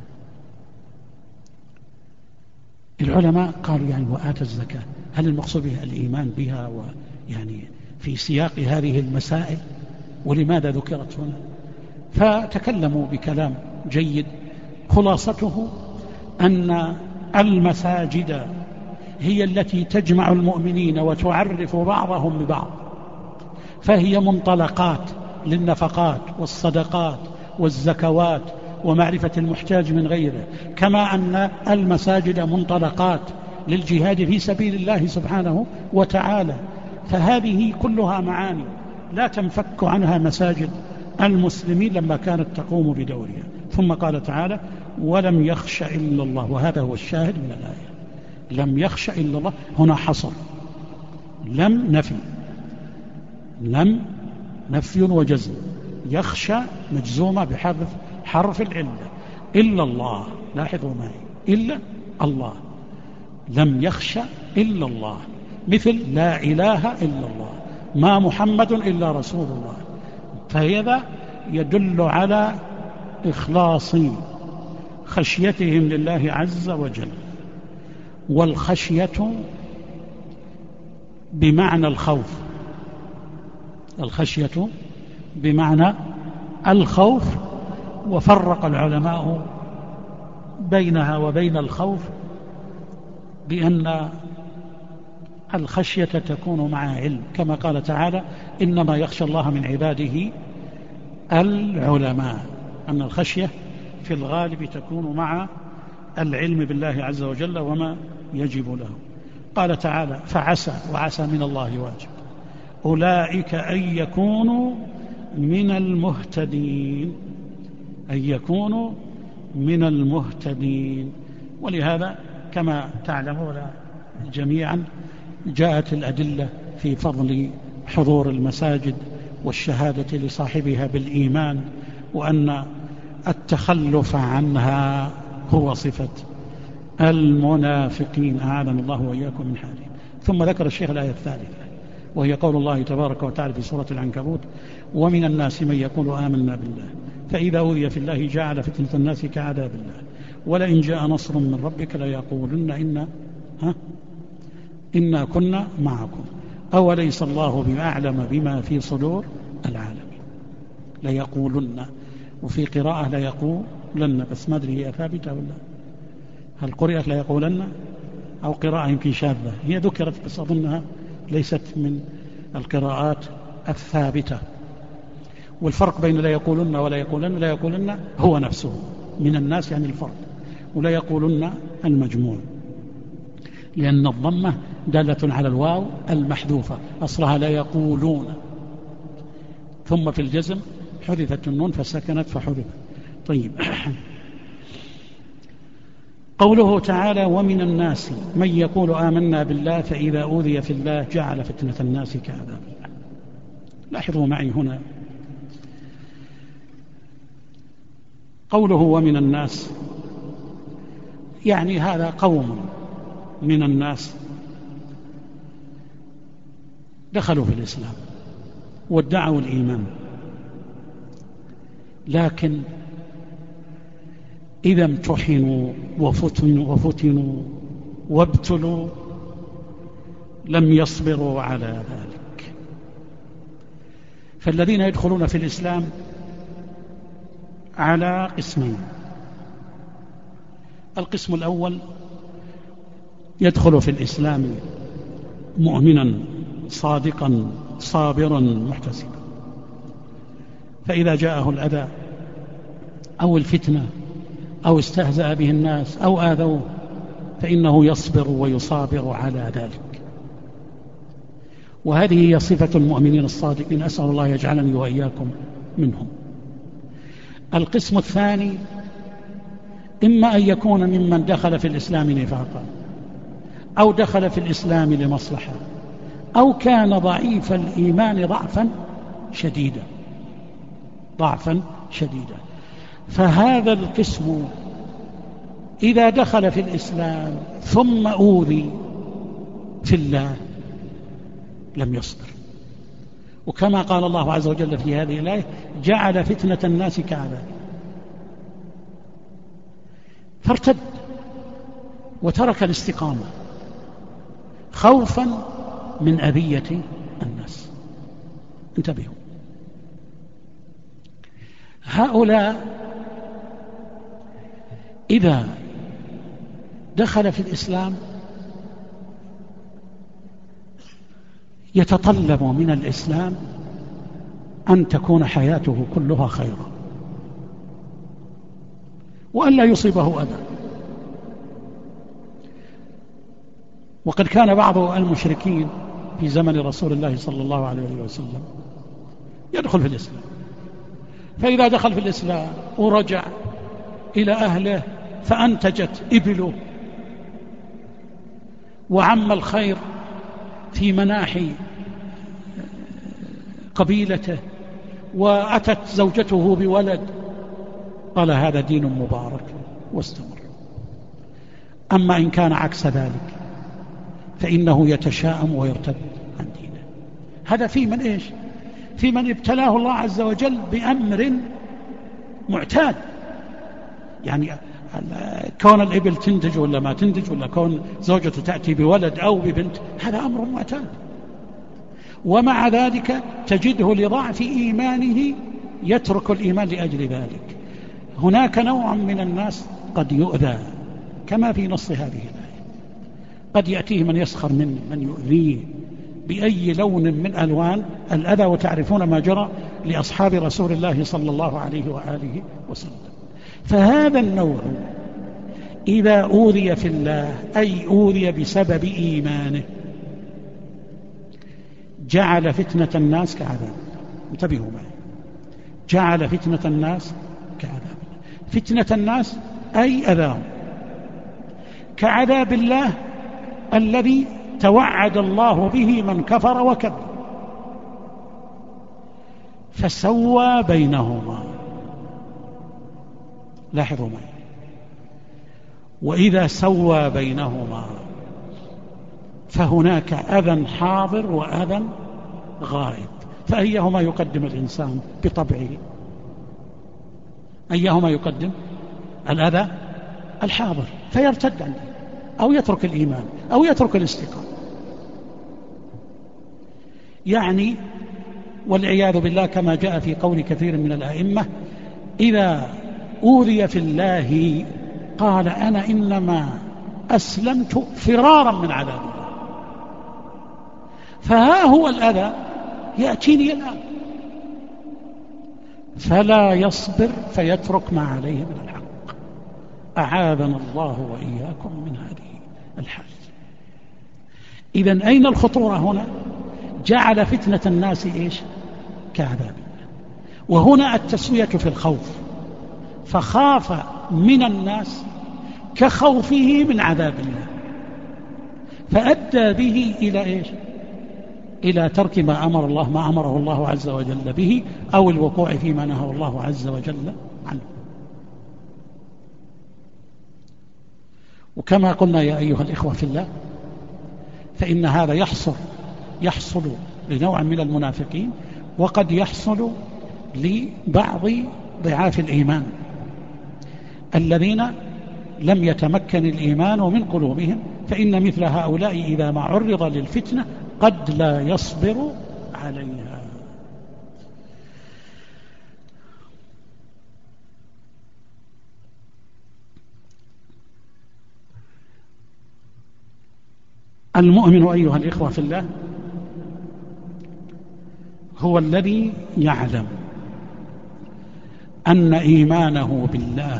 العلماء قالوا يعني وآتى الزكاة هل المقصود بها الإيمان بها ويعني في سياق هذه المسائل، ولماذا ذكرت هنا؟ فتكلموا بكلام جيد. خلاصته أن المساجد هي التي تجمع المؤمنين وتعرف بعضهم ببعض، فهي منطلقات للنفقات والصدقات والزكوات ومعرفة المحتاج من غيره، كما أن المساجد منطلقات للجهاد في سبيل الله سبحانه وتعالى. فهذه كلها معاني لا تنفك عنها مساجد المسلمين لما كانت تقوم بدورها. ثم قال تعالى ولم يخش إلا الله، وهذا هو الشاهد من الآية. لم يخش إلا الله، هنا حصر، لم نفي، لم نفي وجزم، يخشى مجزومة بحذف حرف العلة، إلا الله. لاحظوا معي، إلا الله، لم يخش إلا الله، مثل لا إله إلا الله، ما محمد إلا رسول الله. فهذا يدل على إخلاص خشيتهم لله عز وجل. والخشية بمعنى الخوف، الخشية بمعنى الخوف. وفرق العلماء بينها وبين الخوف بأن الخشية تكون مع علم، كما قال تعالى إنما يخشى الله من عباده العلماء، أن الخشية في الغالب تكون مع العلم بالله عز وجل وما يجب له. قال تعالى فعسى، وعسى من الله واجب، أولئك أن يكونوا من المهتدين، أن يكونوا من المهتدين. ولهذا كما تعلمون جميعا جاءت الأدلة في فضل حضور المساجد والشهادة لصاحبها بالإيمان، وأن التخلف عنها هو صفة المنافقين أعاذنا الله وإياكم من حالهم. ثم ذكر الشيخ الآية الثالثة وهي قول الله تبارك وتعالى في سورة العنكبوت: ومن الناس من يقول آمنا بالله فإذا أوذي في الله جعل فتنة الناس كعذاب الله ولئن جاء نصر من ربك ليقولن إنا كنا معكم أوليس الله بأعلم بما في صدور العالمين. ليقولن، وفي قراءة ليقولن، بس ما أدري هي ثابتة ولا هل قرئت ليقولن أو قراءة يمكن شاذة، هي ذكرت بس أظنها ليست من القراءات الثابتة. والفرق بين لا يقولن ولا يقولن: لا يقولن هو نفسه من الناس يعني الفرد، ولا يقولن المجموع، لأن الضمة دالة على الواو المحذوفة أصلها لا يقولون، ثم في الجزم حذفت النون فسكنت فحذفت. طيب، قوله تعالى: ومن الناس من يقول آمنا بالله فإذا أوذي في الله جعل فتنة الناس كعذاب الله. لاحظوا معي هنا قوله ومن الناس، يعني هذا قوم من الناس دخلوا في الإسلام وادعوا الإيمان، لكن إذا امتحنوا وفتنوا وابتلوا لم يصبروا على ذلك. فالذين يدخلون في الإسلام على قسمين: القسم الأول يدخل في الإسلام مؤمنا صادقا صابرا محتسبا، فإذا جاءه الأذى أو الفتنة أو استهزأ به الناس أو آذوه فإنه يصبر ويصابر على ذلك، وهذه هي صفة المؤمنين الصادقين، أسأل الله يجعلني وإياكم منهم. القسم الثاني إما أن يكون ممن دخل في الإسلام نفاقا أو دخل في الإسلام لمصلحة أو كان ضعيف الإيمان ضعفا شديدا، فهذا القسم إذا دخل في الإسلام ثم أوذي في الله لم يصبر، وكما قال الله عز وجل في هذه الآية: جعل فتنة الناس كعذاب، فارتد وترك الاستقامة خوفا من أذية الناس. انتبهوا، هؤلاء إذا دخل في الإسلام يتطلب من الإسلام أن تكون حياته كلها خيرا وأن لا يصيبه أذى. وقد كان بعض المشركين في زمن رسول الله صلى الله عليه وسلم يدخل في الإسلام، فإذا دخل في الإسلام ورجع إلى أهله فأنتجت إبله وعم الخير في مناحي قبيلته وأتت زوجته بولد، قال: هذا دين مبارك، واستمر. أما إن كان عكس ذلك فإنه يتشاءم ويرتد عن دينه. هذا في من إيش؟ في من ابتلاه الله عز وجل بأمر معتاد، يعني كون الإبل تنتج ولا ما تنتج، ولا كون زوجته تأتي بولد أو ببنت، هذا أمر معتاد، ومع ذلك تجده لضعف إيمانه يترك الإيمان لأجل ذلك. هناك نوع من الناس قد يؤذى كما في نص هذه الآية، قد يأتيه من يسخر منه، من يؤذيه بأي لون من ألوان الأذى، وتعرفون ما جرى لأصحاب رسول الله صلى الله عليه وآله وسلم. فهذا النوع إذا أوذي في الله أي أوذي بسبب إيمانه جعل فتنة الناس كعذاب. انتبهوا معي، جعل فتنة الناس كعذاب. فتنة الناس أي أذاهم، كعذاب الله الذي توعد الله به من كفر وكذب، فسوى بينهما. لاحظوا معي، وإذا سوى بينهما فهناك أذى حاضر وأذى غائب، فأيهما يقدم الإنسان بطبعه؟ أيهما يقدم؟ الأذى الحاضر، فيرتد عنه أو يترك الإيمان أو يترك الاستقامة. يعني والعياذ بالله كما جاء في قول كثير من الأئمة: إذا أوذي في الله قال أنا إنما أسلمت فرارا من عذاب الله، فها هو الأذى يأتيني الآن، فلا يصبر فيترك ما عليه من الحق. أعاذنا الله وإياكم من هذه الحال. إذن أين الخطورة هنا؟ جعل فتنة الناس إيش؟ كعذاب الله. وهنا التسوية في الخوف، فخاف من الناس كخوفه من عذاب الله، فأدى به إلى إيش؟ إلى ترك ما أمره الله عز وجل به، أو الوقوع فيما نهى الله عز وجل عنه. وكما قلنا يا أيها الإخوة في الله، فإن هذا يحصل لنوع من المنافقين، وقد يحصل لبعض ضعاف الإيمان الذين لم يتمكن الإيمان من قلوبهم، فإن مثل هؤلاء إذا ما عرض للفتنة قد لا يصبر عليها. المؤمن أيها الإخوة في الله هو الذي يعلم أن إيمانه بالله،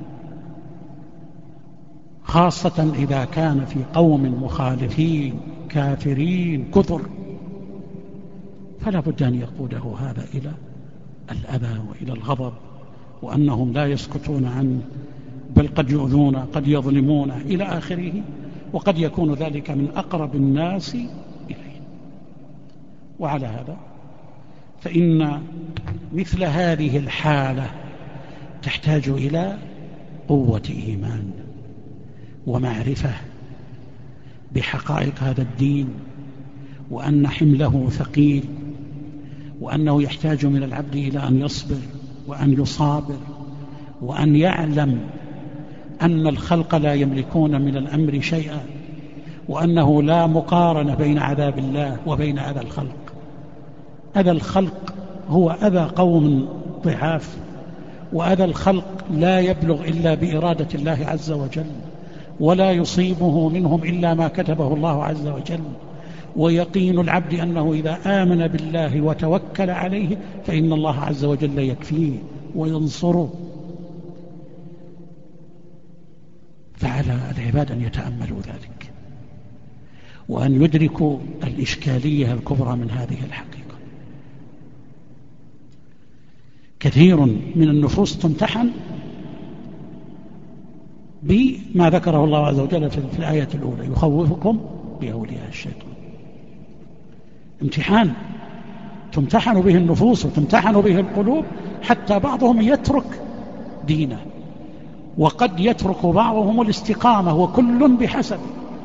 خاصة إذا كان في قوم مخالفين كافرين كثر، فلا بد أن يقوده هذا إلى الأذى وإلى الغضب، وأنهم لا يسكتون عنه، بل قد يؤذون، قد يظلمون إلى آخره، وقد يكون ذلك من أقرب الناس إليه. وعلى هذا فإن مثل هذه الحالة تحتاج إلى قوة إيمان ومعرفة بحقائق هذا الدين، وأن حمله ثقيل، وأنه يحتاج من العبد إلى أن يصبر وأن يصابر، وأن يعلم أن الخلق لا يملكون من الأمر شيئا، وأنه لا مقارنة بين عذاب الله وبين أذى الخلق. أذى الخلق هو أذى قوم ضعاف، وأذى الخلق لا يبلغ إلا بإرادة الله عز وجل، ولا يصيبه منهم إلا ما كتبه الله عز وجل. ويقين العبد أنه إذا آمن بالله وتوكل عليه فإن الله عز وجل يكفيه وينصره. فعلى العباد أن يتأملوا ذلك، وأن يدركوا الإشكالية الكبرى من هذه الحقيقة. كثير من النفوس تمتحن بما ذكره الله عز وجل في الآية الأولى: يخوفكم بأولياء الشيطان. امتحان تمتحن به النفوس وتمتحن به القلوب، حتى بعضهم يترك دينه، وقد يترك بعضهم الاستقامة، وكل بحسب.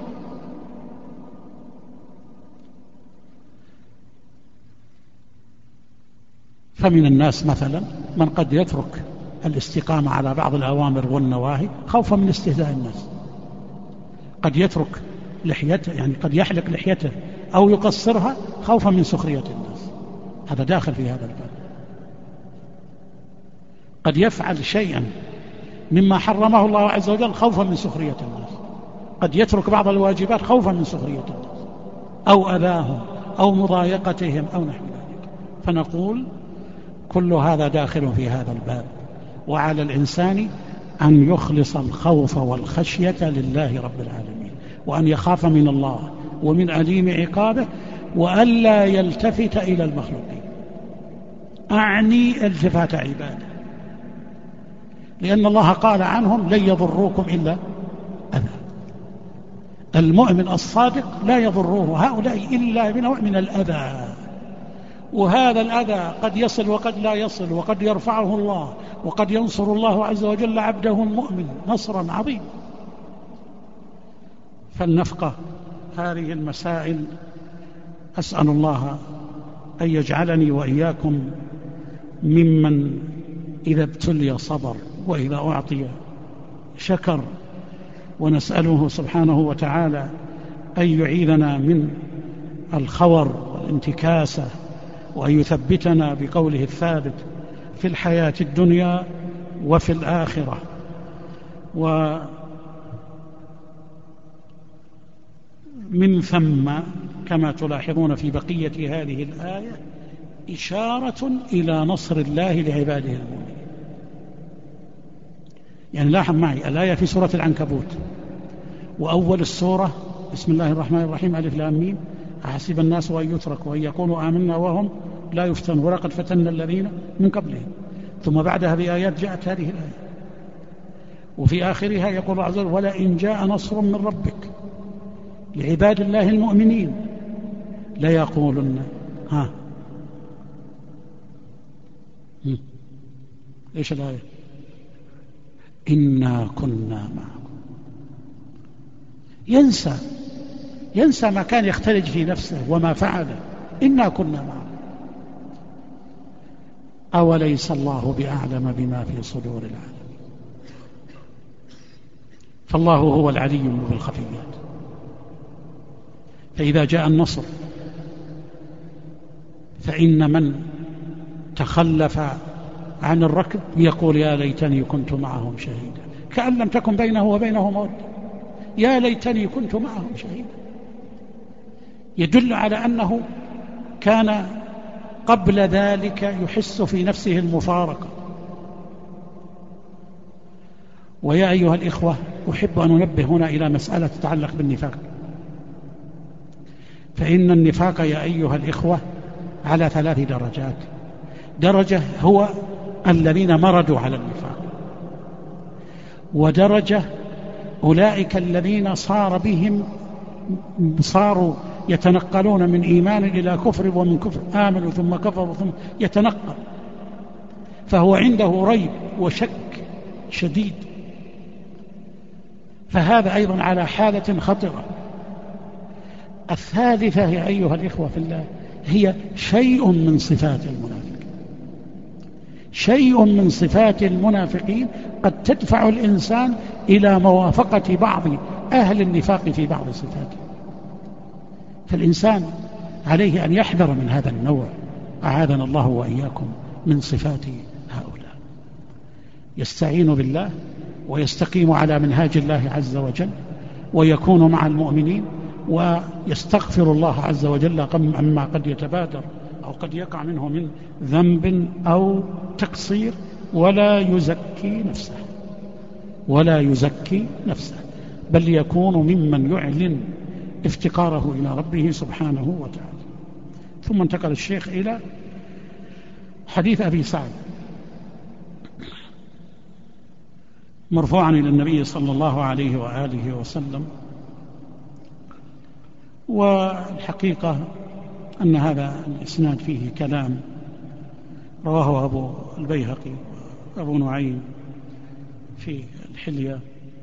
فمن الناس مثلا من قد يترك الاستقامة على بعض الأوامر والنواهي خوفا من استهزاء الناس، قد يترك لحيته، يعني قد يحلق لحيته أو يقصرها خوفا من سخرية الناس، هذا داخل في هذا الباب. قد يفعل شيئا مما حرمه الله عز وجل خوفا من سخرية الناس، قد يترك بعض الواجبات خوفا من سخرية الناس أو أذاهم أو مضايقتهم أو نحو ذلك. فنقول كل هذا داخل في هذا الباب، وعلى الإنسان أن يخلص الخوف والخشية لله رب العالمين، وأن يخاف من الله ومن أليم عقابه، وألا يلتفت إلى المخلوقين، أعني التفات عباده، لأن الله قال عنهم: لن يضروكم إلا أذى. المؤمن الصادق لا يضروه هؤلاء إلا بنوع من الأذى، وهذا الأذى قد يصل وقد لا يصل، وقد يرفعه الله، وقد ينصر الله عز وجل عبده المؤمن نصرا عظيما. فلنفقه هذه المسائل. أسأل الله أن يجعلني وإياكم ممن إذا ابتلي صبر وإذا أعطي شكر، ونسأله سبحانه وتعالى أن يعيذنا من الخور والانتكاسة، وأن يثبتنا بقوله الثابت في الحياة الدنيا وفي الآخرة. ومن ثم كما تلاحظون في بقية هذه الآية إشارة إلى نصر الله لعباده المؤمنين. يعني لاحظ معي الآية في سورة العنكبوت، وأول السورة بسم الله الرحمن الرحيم ألف لام ميم أحسب الناس أن يتركوا أن يقولوا آمنا وهم لا يفتنون ولقد فتنا الذين من قبلهم. ثم بعدها بآيات جاءت هذه الآية، وفي آخرها يقول الله عز وجل ولئن جاء نصر من ربك لعباد الله المؤمنين ليقولن إيش الآية؟ إنا كنا معكم. ينسى ما كان يختلج في نفسه وما فعله. إنا كنا معكم. أوليس الله بأعلم بما في صدور العالم. فالله هو العليم بالخفيات. فإذا جاء النصر فإن من تخلف عن الركب يقول يا ليتني كنت معهم شهيدا، كأن لم تكن بينه وبينه مودة. يا ليتني كنت معهم شهيدا، يدل على أنه كان قبل ذلك يحس في نفسه المفارقة. ويا أيها الإخوة، أحب أن أنبه هنا إلى مسألة تتعلق بالنفاق. فإن النفاق يا أيها الإخوة على 3 درجات. درجة هو الذين مرضوا على النفاق، ودرجة أولئك الذين صاروا يتنقلون من إيمان إلى كفر، ومن كفر آمنوا ثم كفروا ثم يتنقل، فهو عنده ريب وشك شديد. فهذا أيضا على حالة خطرة. الثالثة يا أيها الإخوة في الله هي شيء من صفات المنافقين. شيء من صفات المنافقين قد تدفع الإنسان إلى موافقة بعض أهل النفاق في بعض صفاته. فالإنسان عليه أن يحذر من هذا النوع، أعاذنا الله وإياكم من صفات هؤلاء. يستعين بالله ويستقيم على منهاج الله عز وجل، ويكون مع المؤمنين، ويستغفر الله عز وجل عما قد يتبادر أو قد يقع منه من ذنب أو تقصير، ولا يزكي نفسه بل يكون ممن يعلن افتقاره إلى ربه سبحانه وتعالى. ثم انتقل الشيخ إلى حديث أبي سعد مرفوعا إلى النبي صلى الله عليه وآله وسلم. والحقيقة أن هذا الإسناد فيه كلام، رواه أبو البيهقي وأبو نعيم في الحلية،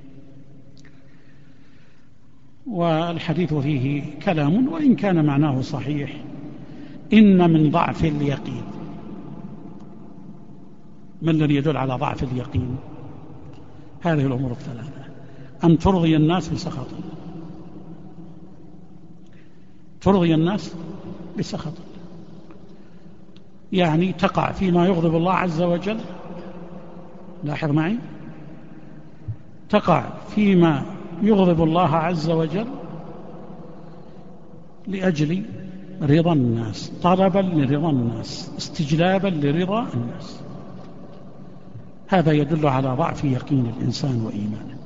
والحديث فيه كلام وإن كان معناه صحيح. إن من ضعف اليقين. ما الذي يدل على ضعف اليقين؟ هذه الأمور الثلاثة: أن ترضي الناس بسخط الله، ترضي الناس بسخط الله، يعني تقع فيما يغضب الله عز وجل. لاحظ معي، تقع فيما يغضب الله عز وجل لأجل رضا الناس، طلبا لرضا الناس، استجلابا لرضا الناس. هذا يدل على ضعف يقين الإنسان وإيمانه.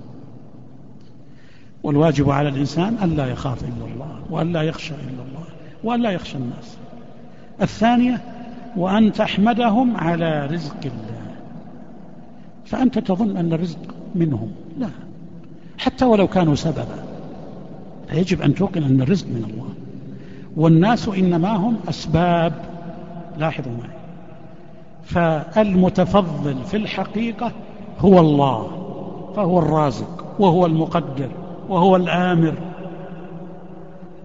والواجب على الإنسان أن لا يخاف إلا الله، وأن لا يخشى إلا الله، وأن لا يخشى الناس. الثانية: وأن تحمدهم على رزق الله. فأنت تظن أن الرزق منهم، لا، حتى ولو كانوا سببا، يجب أن توقن أن الرزق من الله، والناس إنما هم أسباب. لاحظوا معي، فالمتفضل في الحقيقة هو الله، فهو الرازق وهو المقدر وهو الآمر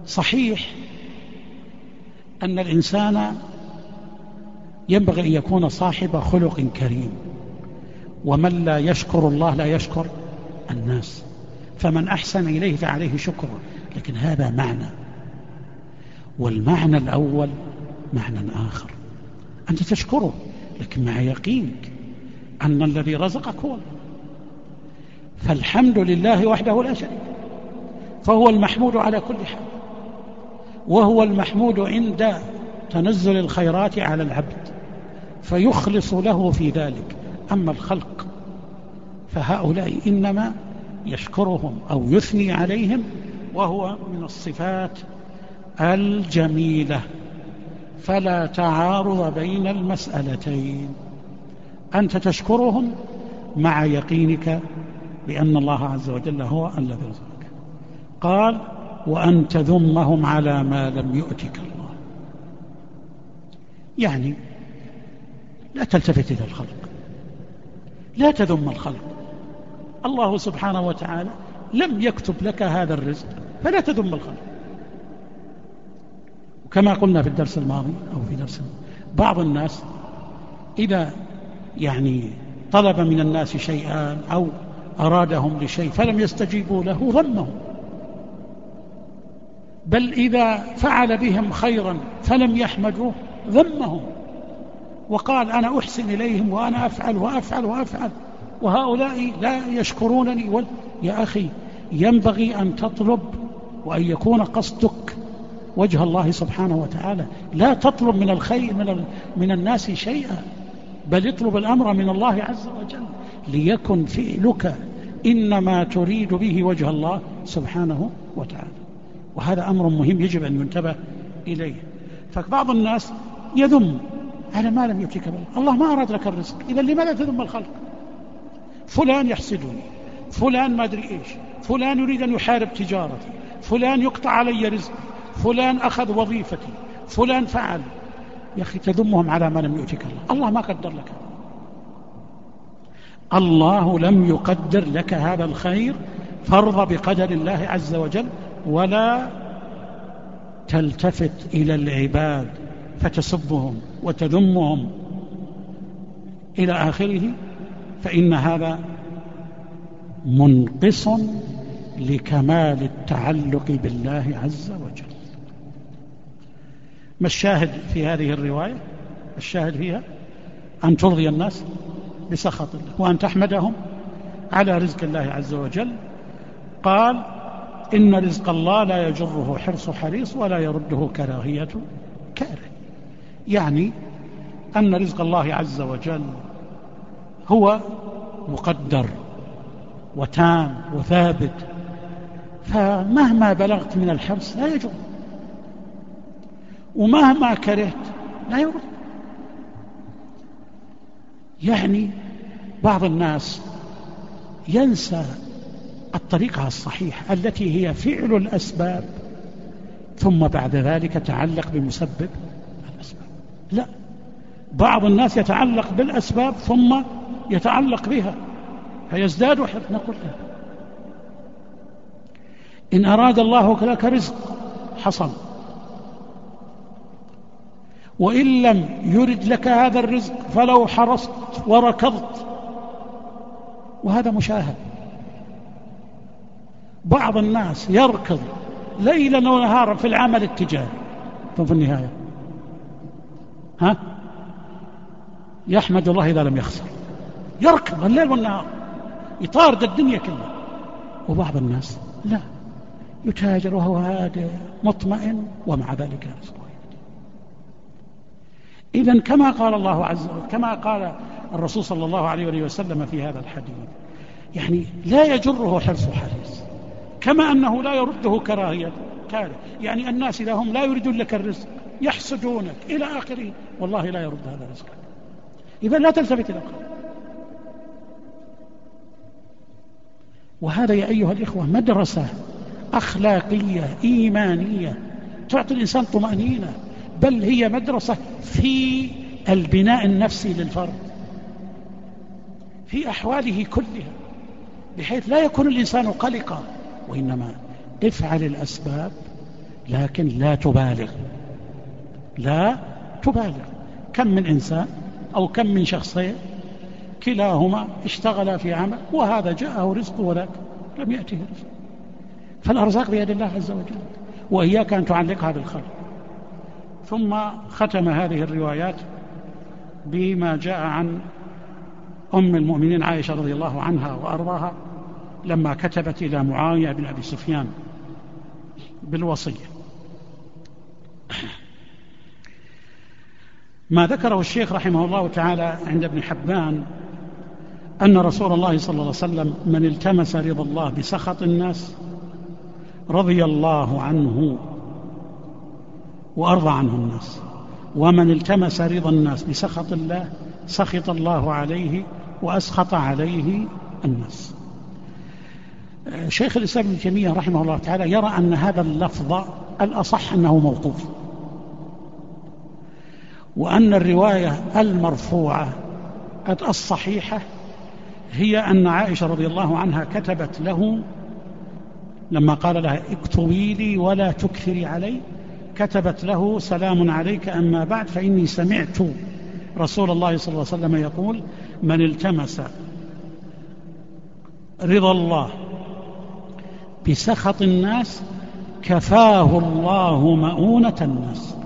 صحيح أن الإنسان ينبغي أن يكون صاحب خلق كريم، ومن لا يشكر الله لا يشكر الناس، فمن أحسن إليه فعليه شكره. لكن هذا معنى، والمعنى الأول معنى آخر، أنت تشكره لكن مع يقينك أن الذي رزقك هو. فالحمد لله وحده لا شريك، فهو المحمود على كل حال، وهو المحمود عند تنزل الخيرات على العبد فيخلص له في ذلك. أما الخلق فهؤلاء إنما يشكرهم أو يثني عليهم، وهو من الصفات الجميلة، فلا تعارض بين المسألتين. أنت تشكرهم مع يقينك بأن الله عز وجل هو الذي رزقك. قال وأن تذمهم على ما لم يؤتك الله، يعني لا تلتفت إلى الخلق، لا تذم الخلق. الله سبحانه وتعالى لم يكتب لك هذا الرزق فلا تذم الخلق. وكما قلنا في الدرس الماضي أو في درس بعض الناس إذا يعني طلب من الناس شيئا أو أرادهم لشيء فلم يستجيبوا له ذمهم، بل إذا فعل بهم خيرا فلم يحمدوه ذمهم، وقال أنا أحسن إليهم وأنا أفعل وأفعل وأفعل وهؤلاء لا يشكرونني. يا أخي ينبغي أن تطلب وأن يكون قصدك وجه الله سبحانه وتعالى، لا تطلب من الخير من الناس شيئا، بل اطلب الأمر من الله عز وجل، ليكن فعلك إنما تريد به وجه الله سبحانه وتعالى. وهذا أمر مهم يجب أن ينتبه إليه. فبعض الناس يذم على ما لم يؤتك الله ما أراد لك الرزق، إذا لماذا تذم الخلق؟ فلان يحسدني، فلان ما أدري إيش، فلان يريد أن يحارب تجارتي، فلان يقطع علي رزقي، فلان أخذ وظيفتي، فلان فعل. يا أخي تذمهم على ما لم يؤتك الله، الله ما قدر لك، الله لم يقدر لك هذا الخير، فارض بقدر الله عز وجل، ولا تلتفت إلى العباد فتسبهم وتذمهم إلى آخره، فإن هذا منقص لكمال التعلق بالله عز وجل. ما الشاهد في هذه الرواية؟ الشاهد فيها أن ترضي الناس بسخط الله، وأن تحمدهم على رزق الله عز وجل. قال إن رزق الله لا يجره حرص حريص ولا يرده كراهية كاره، يعني أن رزق الله عز وجل هو مقدر وتام وثابت، فمهما بلغت من الحرص لا يجر، ومهما كرهت لا يرد. يعني بعض الناس ينسى الطريقة الصحيحة التي هي فعل الأسباب ثم بعد ذلك تعلق بمسبب الأسباب. لا، بعض الناس يتعلق بالأسباب ثم يتعلق بها فيزداد حرص. نقول له إن أراد الله لك رزق حصل، وإن لم يرد لك هذا الرزق فلو حرصت وركضت، وهذا مشاهد. بعض الناس يركض ليلا ونهارا في العمل التجاري، ثم في النهاية يحمد الله إذا لم يخسر، يركض الليل والنهار يطارد الدنيا كلها. وبعض الناس لا، يتاجر وهو هادئ مطمئن ومع ذلك رزقه. إذن كما قال الله عز وجل، كما قال الرسول صلى الله عليه وسلم في هذا الحديث، يعني لا يجره حرص حريص، كما أنه لا يرده كراهية كاره. يعني الناس إذا هم لا يريدون لك الرزق يحسدونك إلى آخره، والله لا يرد هذا الرزق. إذن لا تلتفت إلى الخير. وهذا يا أيها الإخوة مدرسة أخلاقية إيمانية تعطي الإنسان طمأنينة، بل هي مدرسة في البناء النفسي للفرد في أحواله كلها، بحيث لا يكون الإنسان قلقا، وإنما افعل الأسباب لكن لا تبالغ، لا تبالغ. كم من إنسان أو كم من شخصين كلاهما اشتغل في عمل وهذا جاءه رزق وذاك لم يأته رزق، فالأرزاق بيد الله عز وجل، وإياك أن تعلقها بالخلق. ثم ختم هذه الروايات بما جاء عن أم المؤمنين عائشة رضي الله عنها وأرضاها لما كتبت إلى معاوية بن أبي سفيان بالوصية. ما ذكره الشيخ رحمه الله تعالى عند ابن حبان أن رسول الله صلى الله عليه وسلم من التمس رضا الله بسخط الناس رضي الله عنه وأرضى عنه الناس، ومن التمس رضا الناس بسخط الله سخط الله عليه وأسخط عليه الناس. شيخ الإسلام ابن تيمية رحمه الله تعالى يرى أن هذا اللفظ الأصح أنه موقوف، وأن الرواية المرفوعة الصحيحة هي أن عائشة رضي الله عنها كتبت له لما قال لها اكتبي لي ولا تكثري علي، كتبت له سلام عليك أما بعد فإني سمعت رسول الله صلى الله عليه وسلم يقول من التمس رضا الله بسخط الناس كفاه الله مؤونة الناس،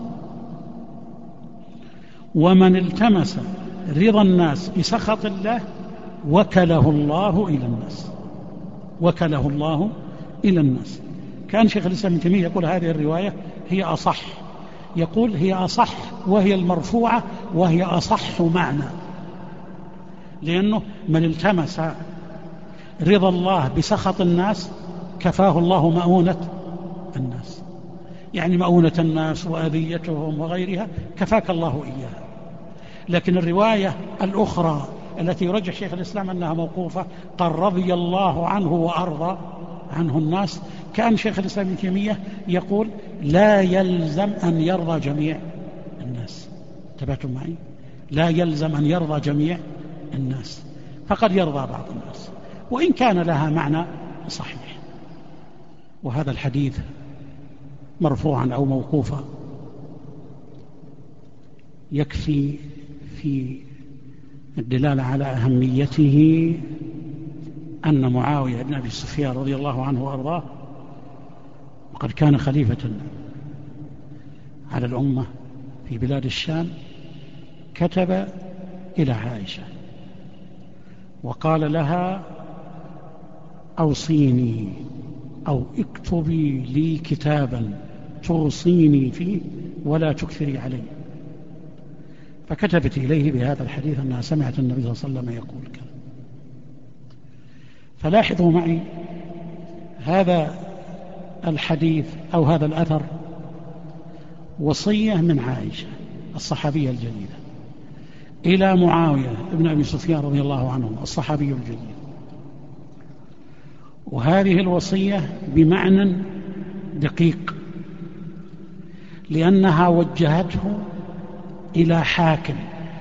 ومن التمس رضا الناس بسخط الله وكله الله إلى الناس، وكله الله إلى الناس. كان شيخ الإسلام ابن تيمية يقول هذه الرواية هي أصح، يقول هي أصح وهي المرفوعة وهي أصح معنى، لأنه من التمس رضا الله بسخط الناس كفاه الله مؤونة الناس، يعني مؤونة الناس وأذيتهم وغيرها كفاك الله إياها. لكن الرواية الأخرى التي يرجح شيخ الإسلام أنها موقوفة قال رضي الله عنه وأرضى عنه الناس، كان شيخ الإسلام ابن تيمية يقول لا يلزم أن يرضى جميع الناس، انتبهتم معي؟ لا يلزم أن يرضى جميع الناس، فقد يرضى بعض الناس وإن كان لها معنى صحيح. وهذا الحديث مرفوعا أو موقوفا يكفي في الدلالة على أهميته أن معاوية بن أبي سفيان رضي الله عنه وأرضاه وقد كان خليفة على الأمة في بلاد الشام كتب إلى عائشة وقال لها أوصيني أو اكتبي لي كتابا توصيني فيه ولا تكثري علي، فكتبت إليه بهذا الحديث أنها سمعت النبي صلى الله عليه وسلم يقول كذا. فلاحظوا معي هذا الحديث أو هذا الأثر وصية من عائشة الصحابية الجليلة إلى معاوية بن أبي سفيان رضي الله عنه الصحابي الجليل، وهذه الوصية بمعنى دقيق لأنها وجهته إلى حاكم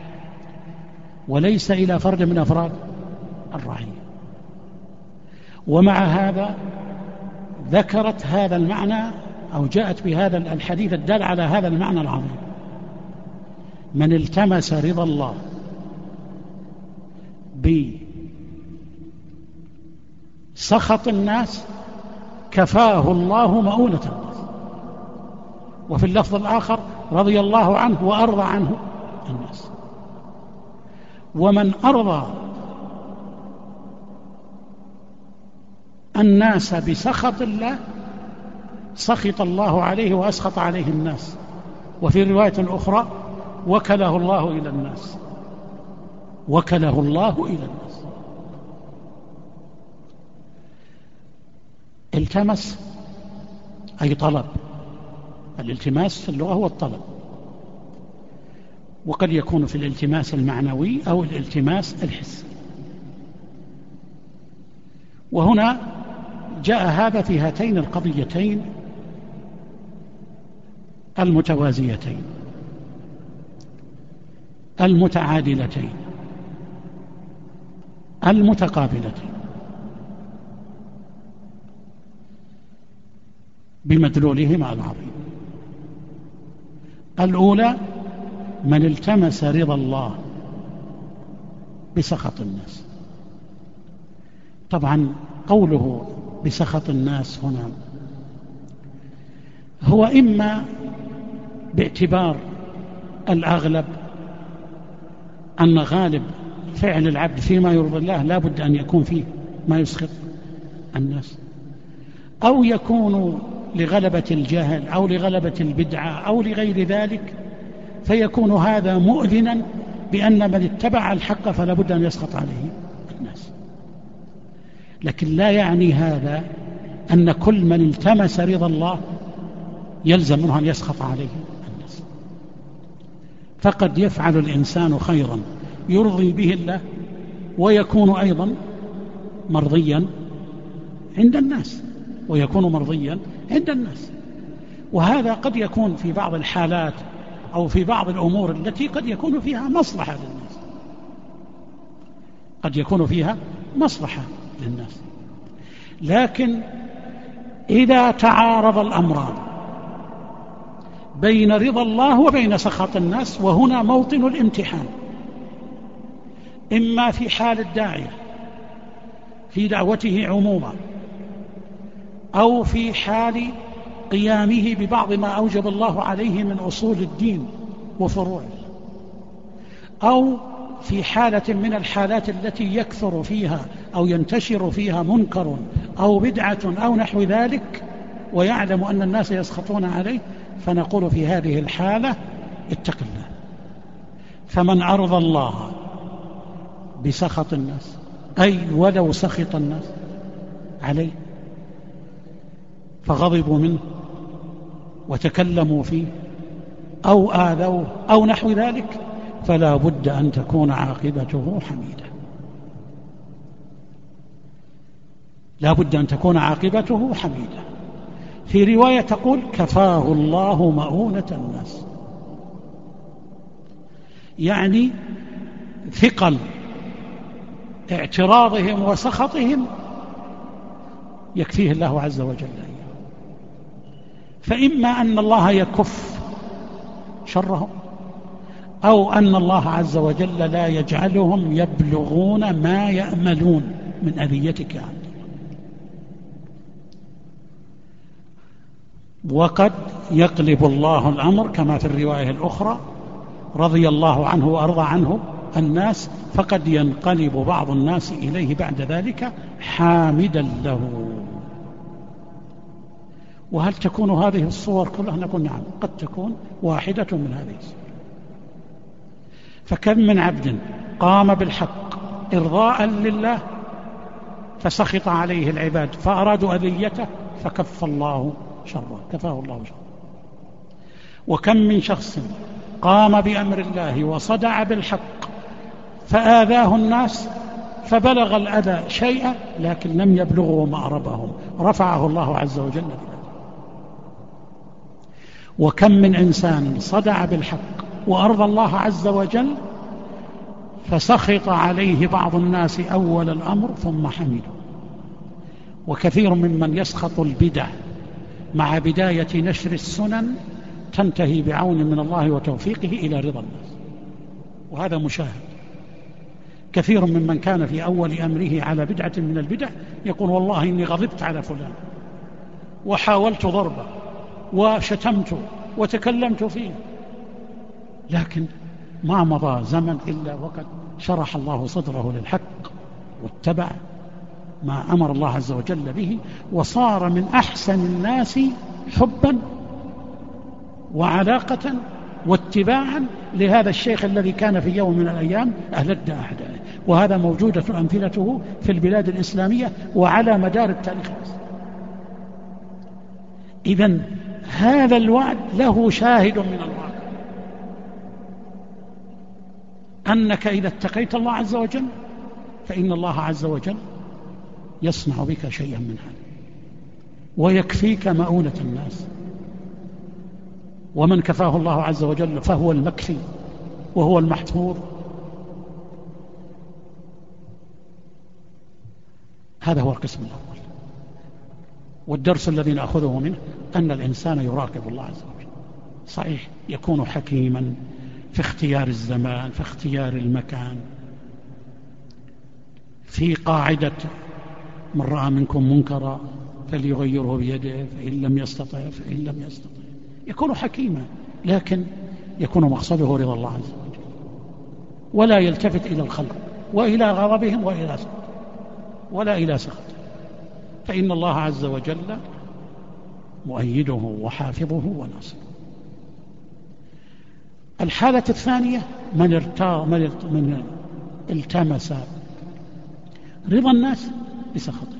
وليس إلى فرد من أفراد الرعية، ومع هذا ذكرت هذا المعنى أو جاءت بهذا الحديث الدال على هذا المعنى العظيم: من التمس رضا الله بسخط الناس كفاه الله مؤونة الناس. وفي اللفظ الآخر رضي الله عنه وأرضى عنه الناس. ومن أرضى الناس بسخط الله سخط الله عليه وأسخط عليه الناس. وفي رواية أخرى وكله الله إلى الناس، وكله الله إلى الناس. التمس أي طلب، الالتماس في اللغة هو الطلب، وقد يكون في الالتماس المعنوي أو الالتماس الحسي. وهنا جاء هذا في هاتين القضيتين المتوازيتين المتعادلتين المتقابلتين، بمدلولهما العظيم. الأولى من التمس رضا الله بسخط الناس. طبعا قوله بسخط الناس هنا هو إما باعتبار الأغلب أن غالب فعل العبد فيما يرضي الله لا بد أن يكون فيه ما يسخط الناس، أو يكون لغلبة الجهل أو لغلبة البدعة أو لغير ذلك، فيكون هذا مؤذنا بأن من اتبع الحق فلا بد أن يسخط عليه الناس. لكن لا يعني هذا أن كل من التمس رضا الله يلزم منه أن يسخط عليه الناس. فقد يفعل الإنسان خيرا يرضي به الله ويكون أيضا مرضيا عند الناس، وهذا قد يكون في بعض الحالات أو في بعض الأمور التي قد يكون فيها مصلحة للناس. لكن إذا تعارض الأمران بين رضا الله وبين سخط الناس، وهنا موطن الامتحان، إما في حال الداعية في دعوته عموما، أو في حال قيامه ببعض ما أوجب الله عليه من أصول الدين وفروعه، أو في حالة من الحالات التي يكثر فيها أو ينتشر فيها منكر أو بدعة أو نحو ذلك ويعلم أن الناس يسخطون عليه، فنقول في هذه الحالة اتق الله. فمن أرضى الله بسخط الناس، أي ولو سخط الناس عليه فغضبوا منه وتكلموا فيه أو آذوه أو نحو ذلك، فلا بد أن تكون عاقبته حميدة. في رواية تقول كفاه الله مؤونة الناس، يعني ثقل اعتراضهم وسخطهم يكفيه الله عز وجل. فإما أن الله يكف شرهم، أو أن الله عز وجل لا يجعلهم يبلغون ما يأملون من أذيتك عنه. وقد يقلب الله الأمر كما في الرواية الأخرى رضي الله عنه وأرضى عنه الناس، فقد ينقلب بعض الناس إليه بعد ذلك حامدا له. وهل تكون هذه الصور كلها؟ نقول نعم، قد تكون واحدة من هذه الصور. فكم من عبد قام بالحق إرضاء لله فسخط عليه العباد فأرادوا أذيته فكفاه الله شره. وكم من شخص قام بأمر الله وصدع بالحق فآذاه الناس فبلغ الأذى شيئا لكن لم يبلغوا مأربهم، رفعه الله عز وجل بذلك. وكم من إنسان صدع بالحق وأرضى الله عز وجل فسخط عليه بعض الناس أول الأمر ثم حمده. وكثير ممن يسخط البدع مع بداية نشر السنن تنتهي بعون من الله وتوفيقه إلى رضا الناس، وهذا مشاهد. كثير ممن كان في أول أمره على بدعة من البدع يقول والله إني غضبت على فلان وحاولت ضربه وشتمت وتكلمت فيه، لكن ما مضى زمن إلا وقد شرح الله صدره للحق واتبع ما أمر الله عز وجل به، وصار من أحسن الناس حبا وعلاقة واتباعا لهذا الشيخ الذي كان في يوم من الأيام أهلد أعدائه. وهذا موجودة أمثلته في البلاد الإسلامية وعلى مدار التاريخ. إذن هذا الوعد له شاهد من الواقع، أنك إذا اتقيت الله عز وجل فإن الله عز وجل يصنع بك شيئا من هذا ويكفيك مؤونة الناس. ومن كفاه الله عز وجل فهو المكفي وهو المحفوظ. هذا هو القسم الأول. والدرس الذي نأخذه منه أن الإنسان يراقب الله عز وجل. صحيح يكون حكيما في اختيار الزمان، في اختيار المكان، في قاعدة من رأى منكم منكرا فليغيره بيده فإن لم يستطع يكون حكيما، لكن يكون مقصده رضا الله عز وجل، ولا يلتفت إلى الخلق وإلى غضبهم ولا إلى سخطهم، فإن الله عز وجل مؤيده وحافظه وناصره. الحالة الثانية من التمس رضا الناس بسخطه،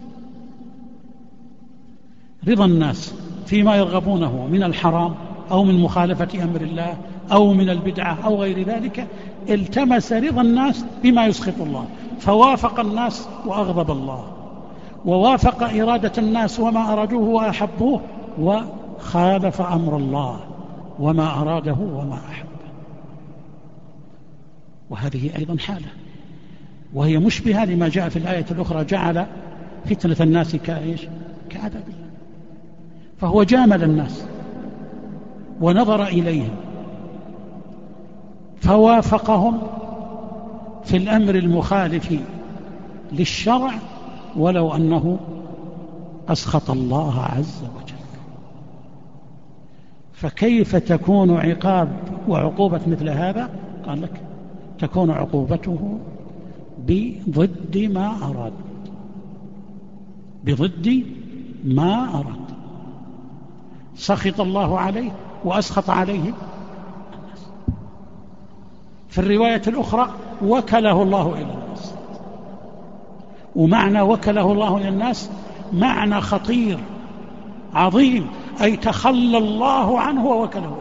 رضا الناس فيما يرغبونه من الحرام أو من مخالفة أمر الله أو من البدعة أو غير ذلك، التمس رضا الناس بما يسخط الله، فوافق الناس وأغضب الله، ووافق إرادة الناس وما أرادوه وأحبوه، وخالف أمر الله وما أراده وما أحبه. وهذه أيضا حالة، وهي مشبهة لما جاء في الآية الأخرى: جعل فتنة الناس كعذاب الله. فهو جامل الناس ونظر إليهم فوافقهم في الأمر المخالف للشرع، ولو أنه أسخط الله عز وجل. فكيف تكون عقاب وعقوبة مثل هذا؟ قال لك: تكون عقوبته بضد ما أراد، سخط الله عليه وأسخط عليه الناس. في الرواية الأخرى: وكله الله إلى الناس. ومعنى وكله الله إلى الناس معنى خطير عظيم، أي تخلى الله عنه ووكله له،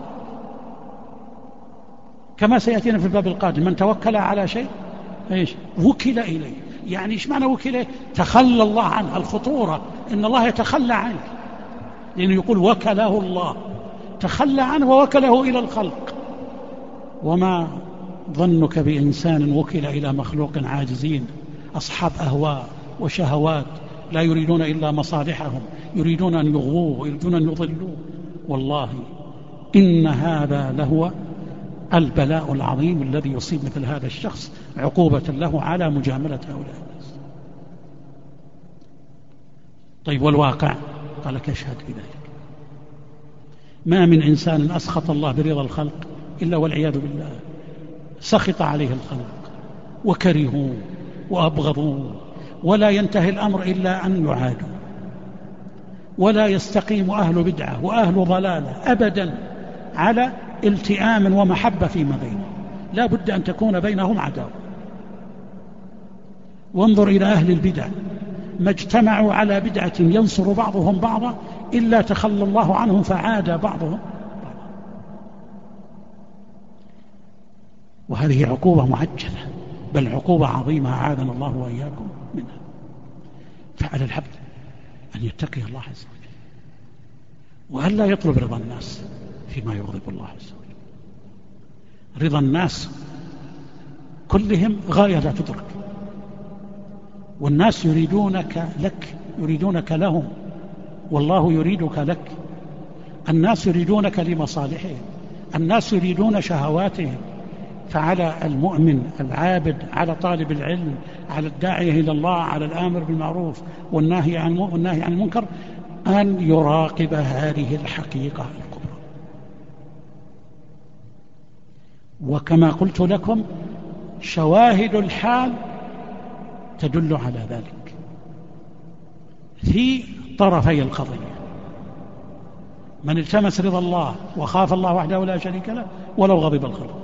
كما سيأتينا في الباب القادم: من توكل على شيء وكل إليه. يعني إيش معنى وكل إليه؟ تخلى الله عنه. الخطورة إن الله يتخلى عنه، لأنه يقول وكله الله، تخلى عنه ووكله إلى الخلق. وما ظنك بإنسان وكل إلى مخلوق عاجزين أصحاب أهواء وشهوات لا يريدون إلا مصالحهم، يريدون أن يغووه ويريدون أن يضلوه. والله إن هذا لهو البلاء العظيم الذي يصيب مثل هذا الشخص عقوبة له على مجاملة هؤلاء الناس. طيب، والواقع؟ قال لك: يشهد بذلك. ما من إنسان أسخط الله برضا الخلق إلا والعياذ بالله سخط عليه الخلق وكرهوه وأبغضوه، ولا ينتهي الأمر إلا أن يعادوا، ولا يستقيم أهل بدعة وأهل ضلالة أبدا على التئام ومحبة فيما بينهم، لا بد أن تكون بينهم عداوة. وانظر إلى أهل البدع، ما اجتمعوا على بدعة ينصر بعضهم بعضا إلا تخلى الله عنهم فعاد بعضهم بعضا. وهذه عقوبة معجلة، بل عقوبة عظيمة أعاذنا الله وإياكم منها. فعلى العبد أن يتقي الله عز وجل، وأن لا يطلب رضا الناس فيما يغضب الله عز وجل. رضا الناس كلهم غاية لا تدرك، والناس يريدونك لك، يريدونك لهم، والله يريدك لك. الناس يريدونك لمصالحهم، الناس يريدون شهواتهم. فعلى المؤمن العابد، على طالب العلم، على الداعية إلى الله، على الآمر بالمعروف والناهي عن المنكر، أن يراقب هذه الحقيقة الكبرى. وكما قلت لكم، شواهد الحال تدل على ذلك في طرفي القضية: من التمس رضا الله وخاف الله وحده لا شريك له ولو غضب الخلق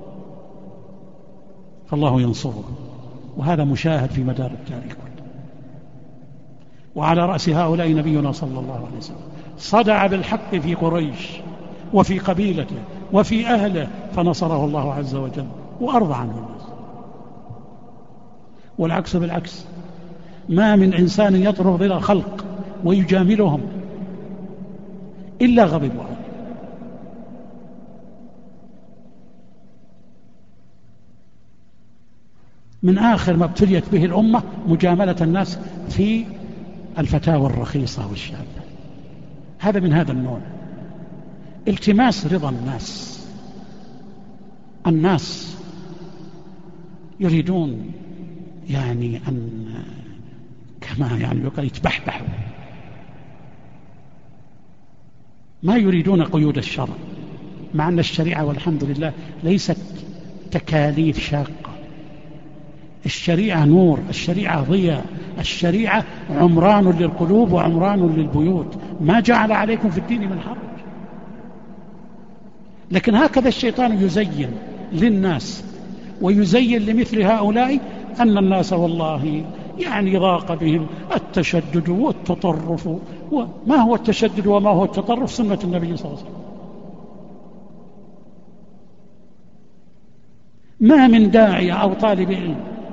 فالله ينصره. وهذا مشاهد في مدار التاريخ كله. وعلى رأس هؤلاء نبينا صلى الله عليه وسلم، صدع بالحق في قريش وفي قبيلته وفي أهله، فنصره الله عز وجل وأرضى عنه الناس. والعكس بالعكس، ما من إنسان يطرد إلى الخلق ويجاملهم إلا غضبوا عنه. من آخر ما ابتليت به الأمة مجاملة الناس في الفتاوى الرخيصة والشاذة. هذا من هذا النوع، التماس رضا الناس يريدون يعني أن كما يعني يقال يتبحبحوا، ما يريدون قيود الشرع، مع أن الشريعة والحمد لله ليست تكاليف شاقة، الشريعة نور، الشريعة ضياء، الشريعة عمران للقلوب وعمران للبيوت، ما جعل عليكم في الدين من حرج. لكن هكذا الشيطان يزين للناس ويزين لمثل هؤلاء أن الناس والله يعني ضاق بهم التشدد والتطرف. وما هو التشدد وما هو التطرف؟ سنة النبي صلى الله عليه وسلم. ما من داعية أو طالب علم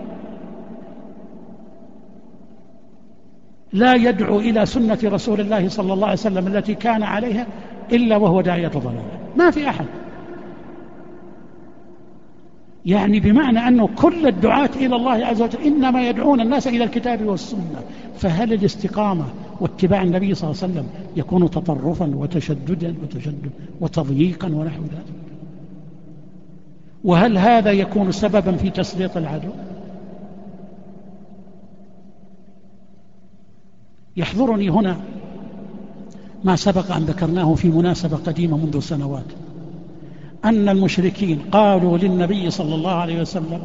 لا يدعو إلى سنة رسول الله صلى الله عليه وسلم التي كان عليها إلا وهو داعية ضلالة، ما في أحد. يعني بمعنى أنه كل الدعاة إلى الله عز وجل إنما يدعون الناس إلى الكتاب والسنة. فهل الاستقامة واتباع النبي صلى الله عليه وسلم يكون تطرفا وتشددا وتضييقا ونحو ذلك؟ وهل هذا يكون سببا في تسليط العدو؟ يحضرني هنا ما سبق أن ذكرناه في مناسبة قديمة منذ سنوات، أن المشركين قالوا للنبي صلى الله عليه وسلم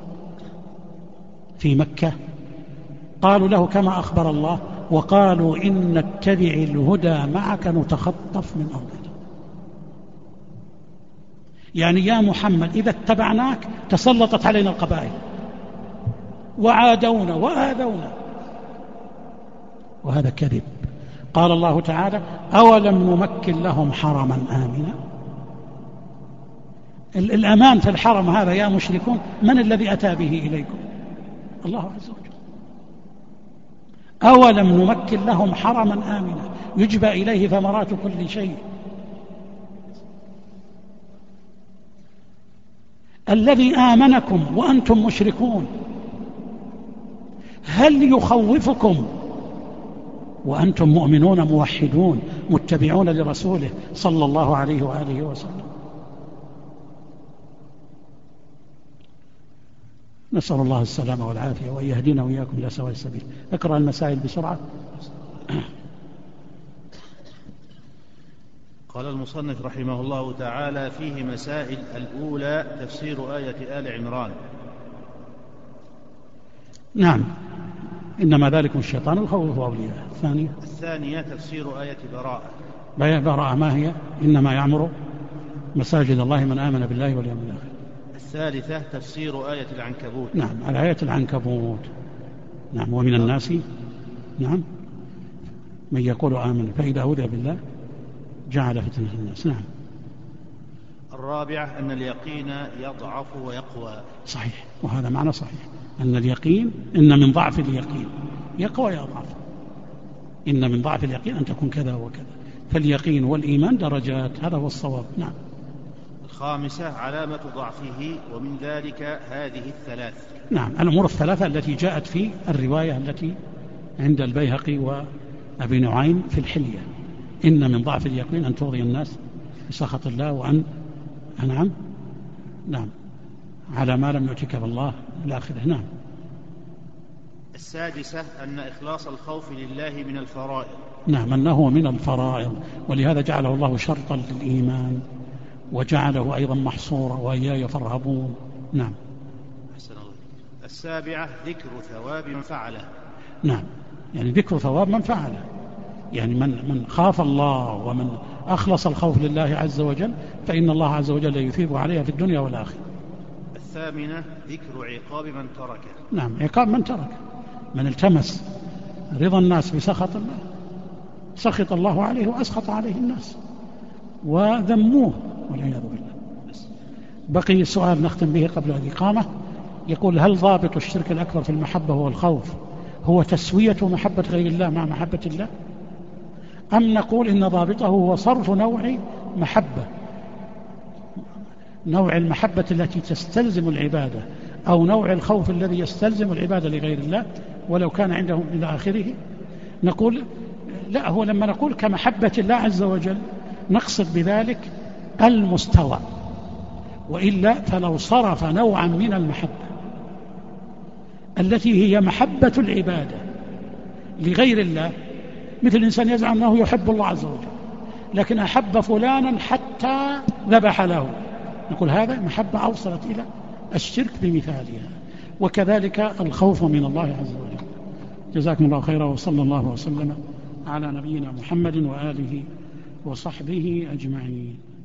في مكة، قالوا له كما أخبر الله: وقالوا إن نتبع الهدى معك نتخطف من أرضنا. يعني يا محمد إذا اتبعناك تسلطت علينا القبائل وعادونا وآذونا، وهذا كذب. قال الله تعالى: أولم نمكن لهم حرما آمنا. الأمان في الحرم هذا يا مشركون من الذي أتى به إليكم؟ الله عز وجل. أولم نمكن لهم حرما آمنا يجبى إليه ثمرات كل شيء. الذي آمنكم وأنتم مشركون هل يخوفكم وأنتم مؤمنون موحدون متبعون لرسوله صلى الله عليه وآله وسلم؟ نسأل الله السلامة والعافية وأن يهدينا وإياكم إلى سواء السبيل. اقرأ المسائل بسرعة. قال المصنف رحمه الله تعالى: فيه مسائل. الأولى تفسير آية آل عمران. نعم، إنما ذلكم الشيطان يخوف أولياءه. الثانية تفسير آية براءة. براءة ما هي؟ إنما يعمر مساجد الله من آمن بالله واليوم الآخر. الثالثة تفسير آية العنكبوت. نعم، على آية العنكبوت. نعم، ومن الناس نعم من يقول آمن فإذا هدى بالله جعل فتنة الناس. نعم. الرابعة أن اليقين يضعف ويقوى. صحيح، وهذا معنى صحيح، أن اليقين إن من ضعف اليقين يقوى يضعف. إن من ضعف اليقين أن تكون كذا وكذا، فاليقين والإيمان درجات، هذا هو الصواب. نعم. الخامسة علامة ضعفه، ومن ذلك هذه الثلاث. نعم، الأمور الثلاثة التي جاءت في الرواية التي عند البيهقي وأبي نعيم في الحلية: إن من ضعف اليقين أن ترضي الناس بسخط الله وأن أنعم نعم على ما لم يؤتك بالله إلى آخره. نعم. السادسة أن إخلاص الخوف لله من الفرائض. نعم، أنه من الفرائض، ولهذا جعله الله شرطا للإيمان وجعله أيضا محصورا: وإياي فارهبون. نعم. أحسن الله. السابعة ذكر ثواب من فعله. نعم، يعني ذكر ثواب من فعله، يعني من خاف الله ومن أخلص الخوف لله عز وجل فإن الله عز وجل يثيب عليها في الدنيا والآخرة. الثامنة ذكر عقاب من تركه. نعم، عقاب من ترك، من التمس رضا الناس بسخط الله سخط الله عليه وأسخط عليه الناس وذموه والعياذ بالله. بقي سؤال نختم به قبل الإقامة، يقول: هل ضابط الشرك الأكبر في المحبة والخوف هو تسوية محبة غير الله مع محبة الله، أم نقول إن ضابطه هو صرف نوع المحبة التي تستلزم العبادة أو نوع الخوف الذي يستلزم العبادة لغير الله ولو كان عندهم إلى آخره؟ نقول لا، هو لما نقول كمحبة الله عز وجل نقصد بذلك المستوى، وإلا فلو صرف نوعا من المحبة التي هي محبة العبادة لغير الله، مثل الإنسان يزعم أنه يحب الله عز وجل لكن أحب فلانا حتى ذبح له، نقول هذا محبة أوصلت إلى الشرك بمثالها. وكذلك الخوف من الله عز وجل. جزاكم الله خيرا، وصلى الله وسلم على نبينا محمد وآله وصحبه أجمعين.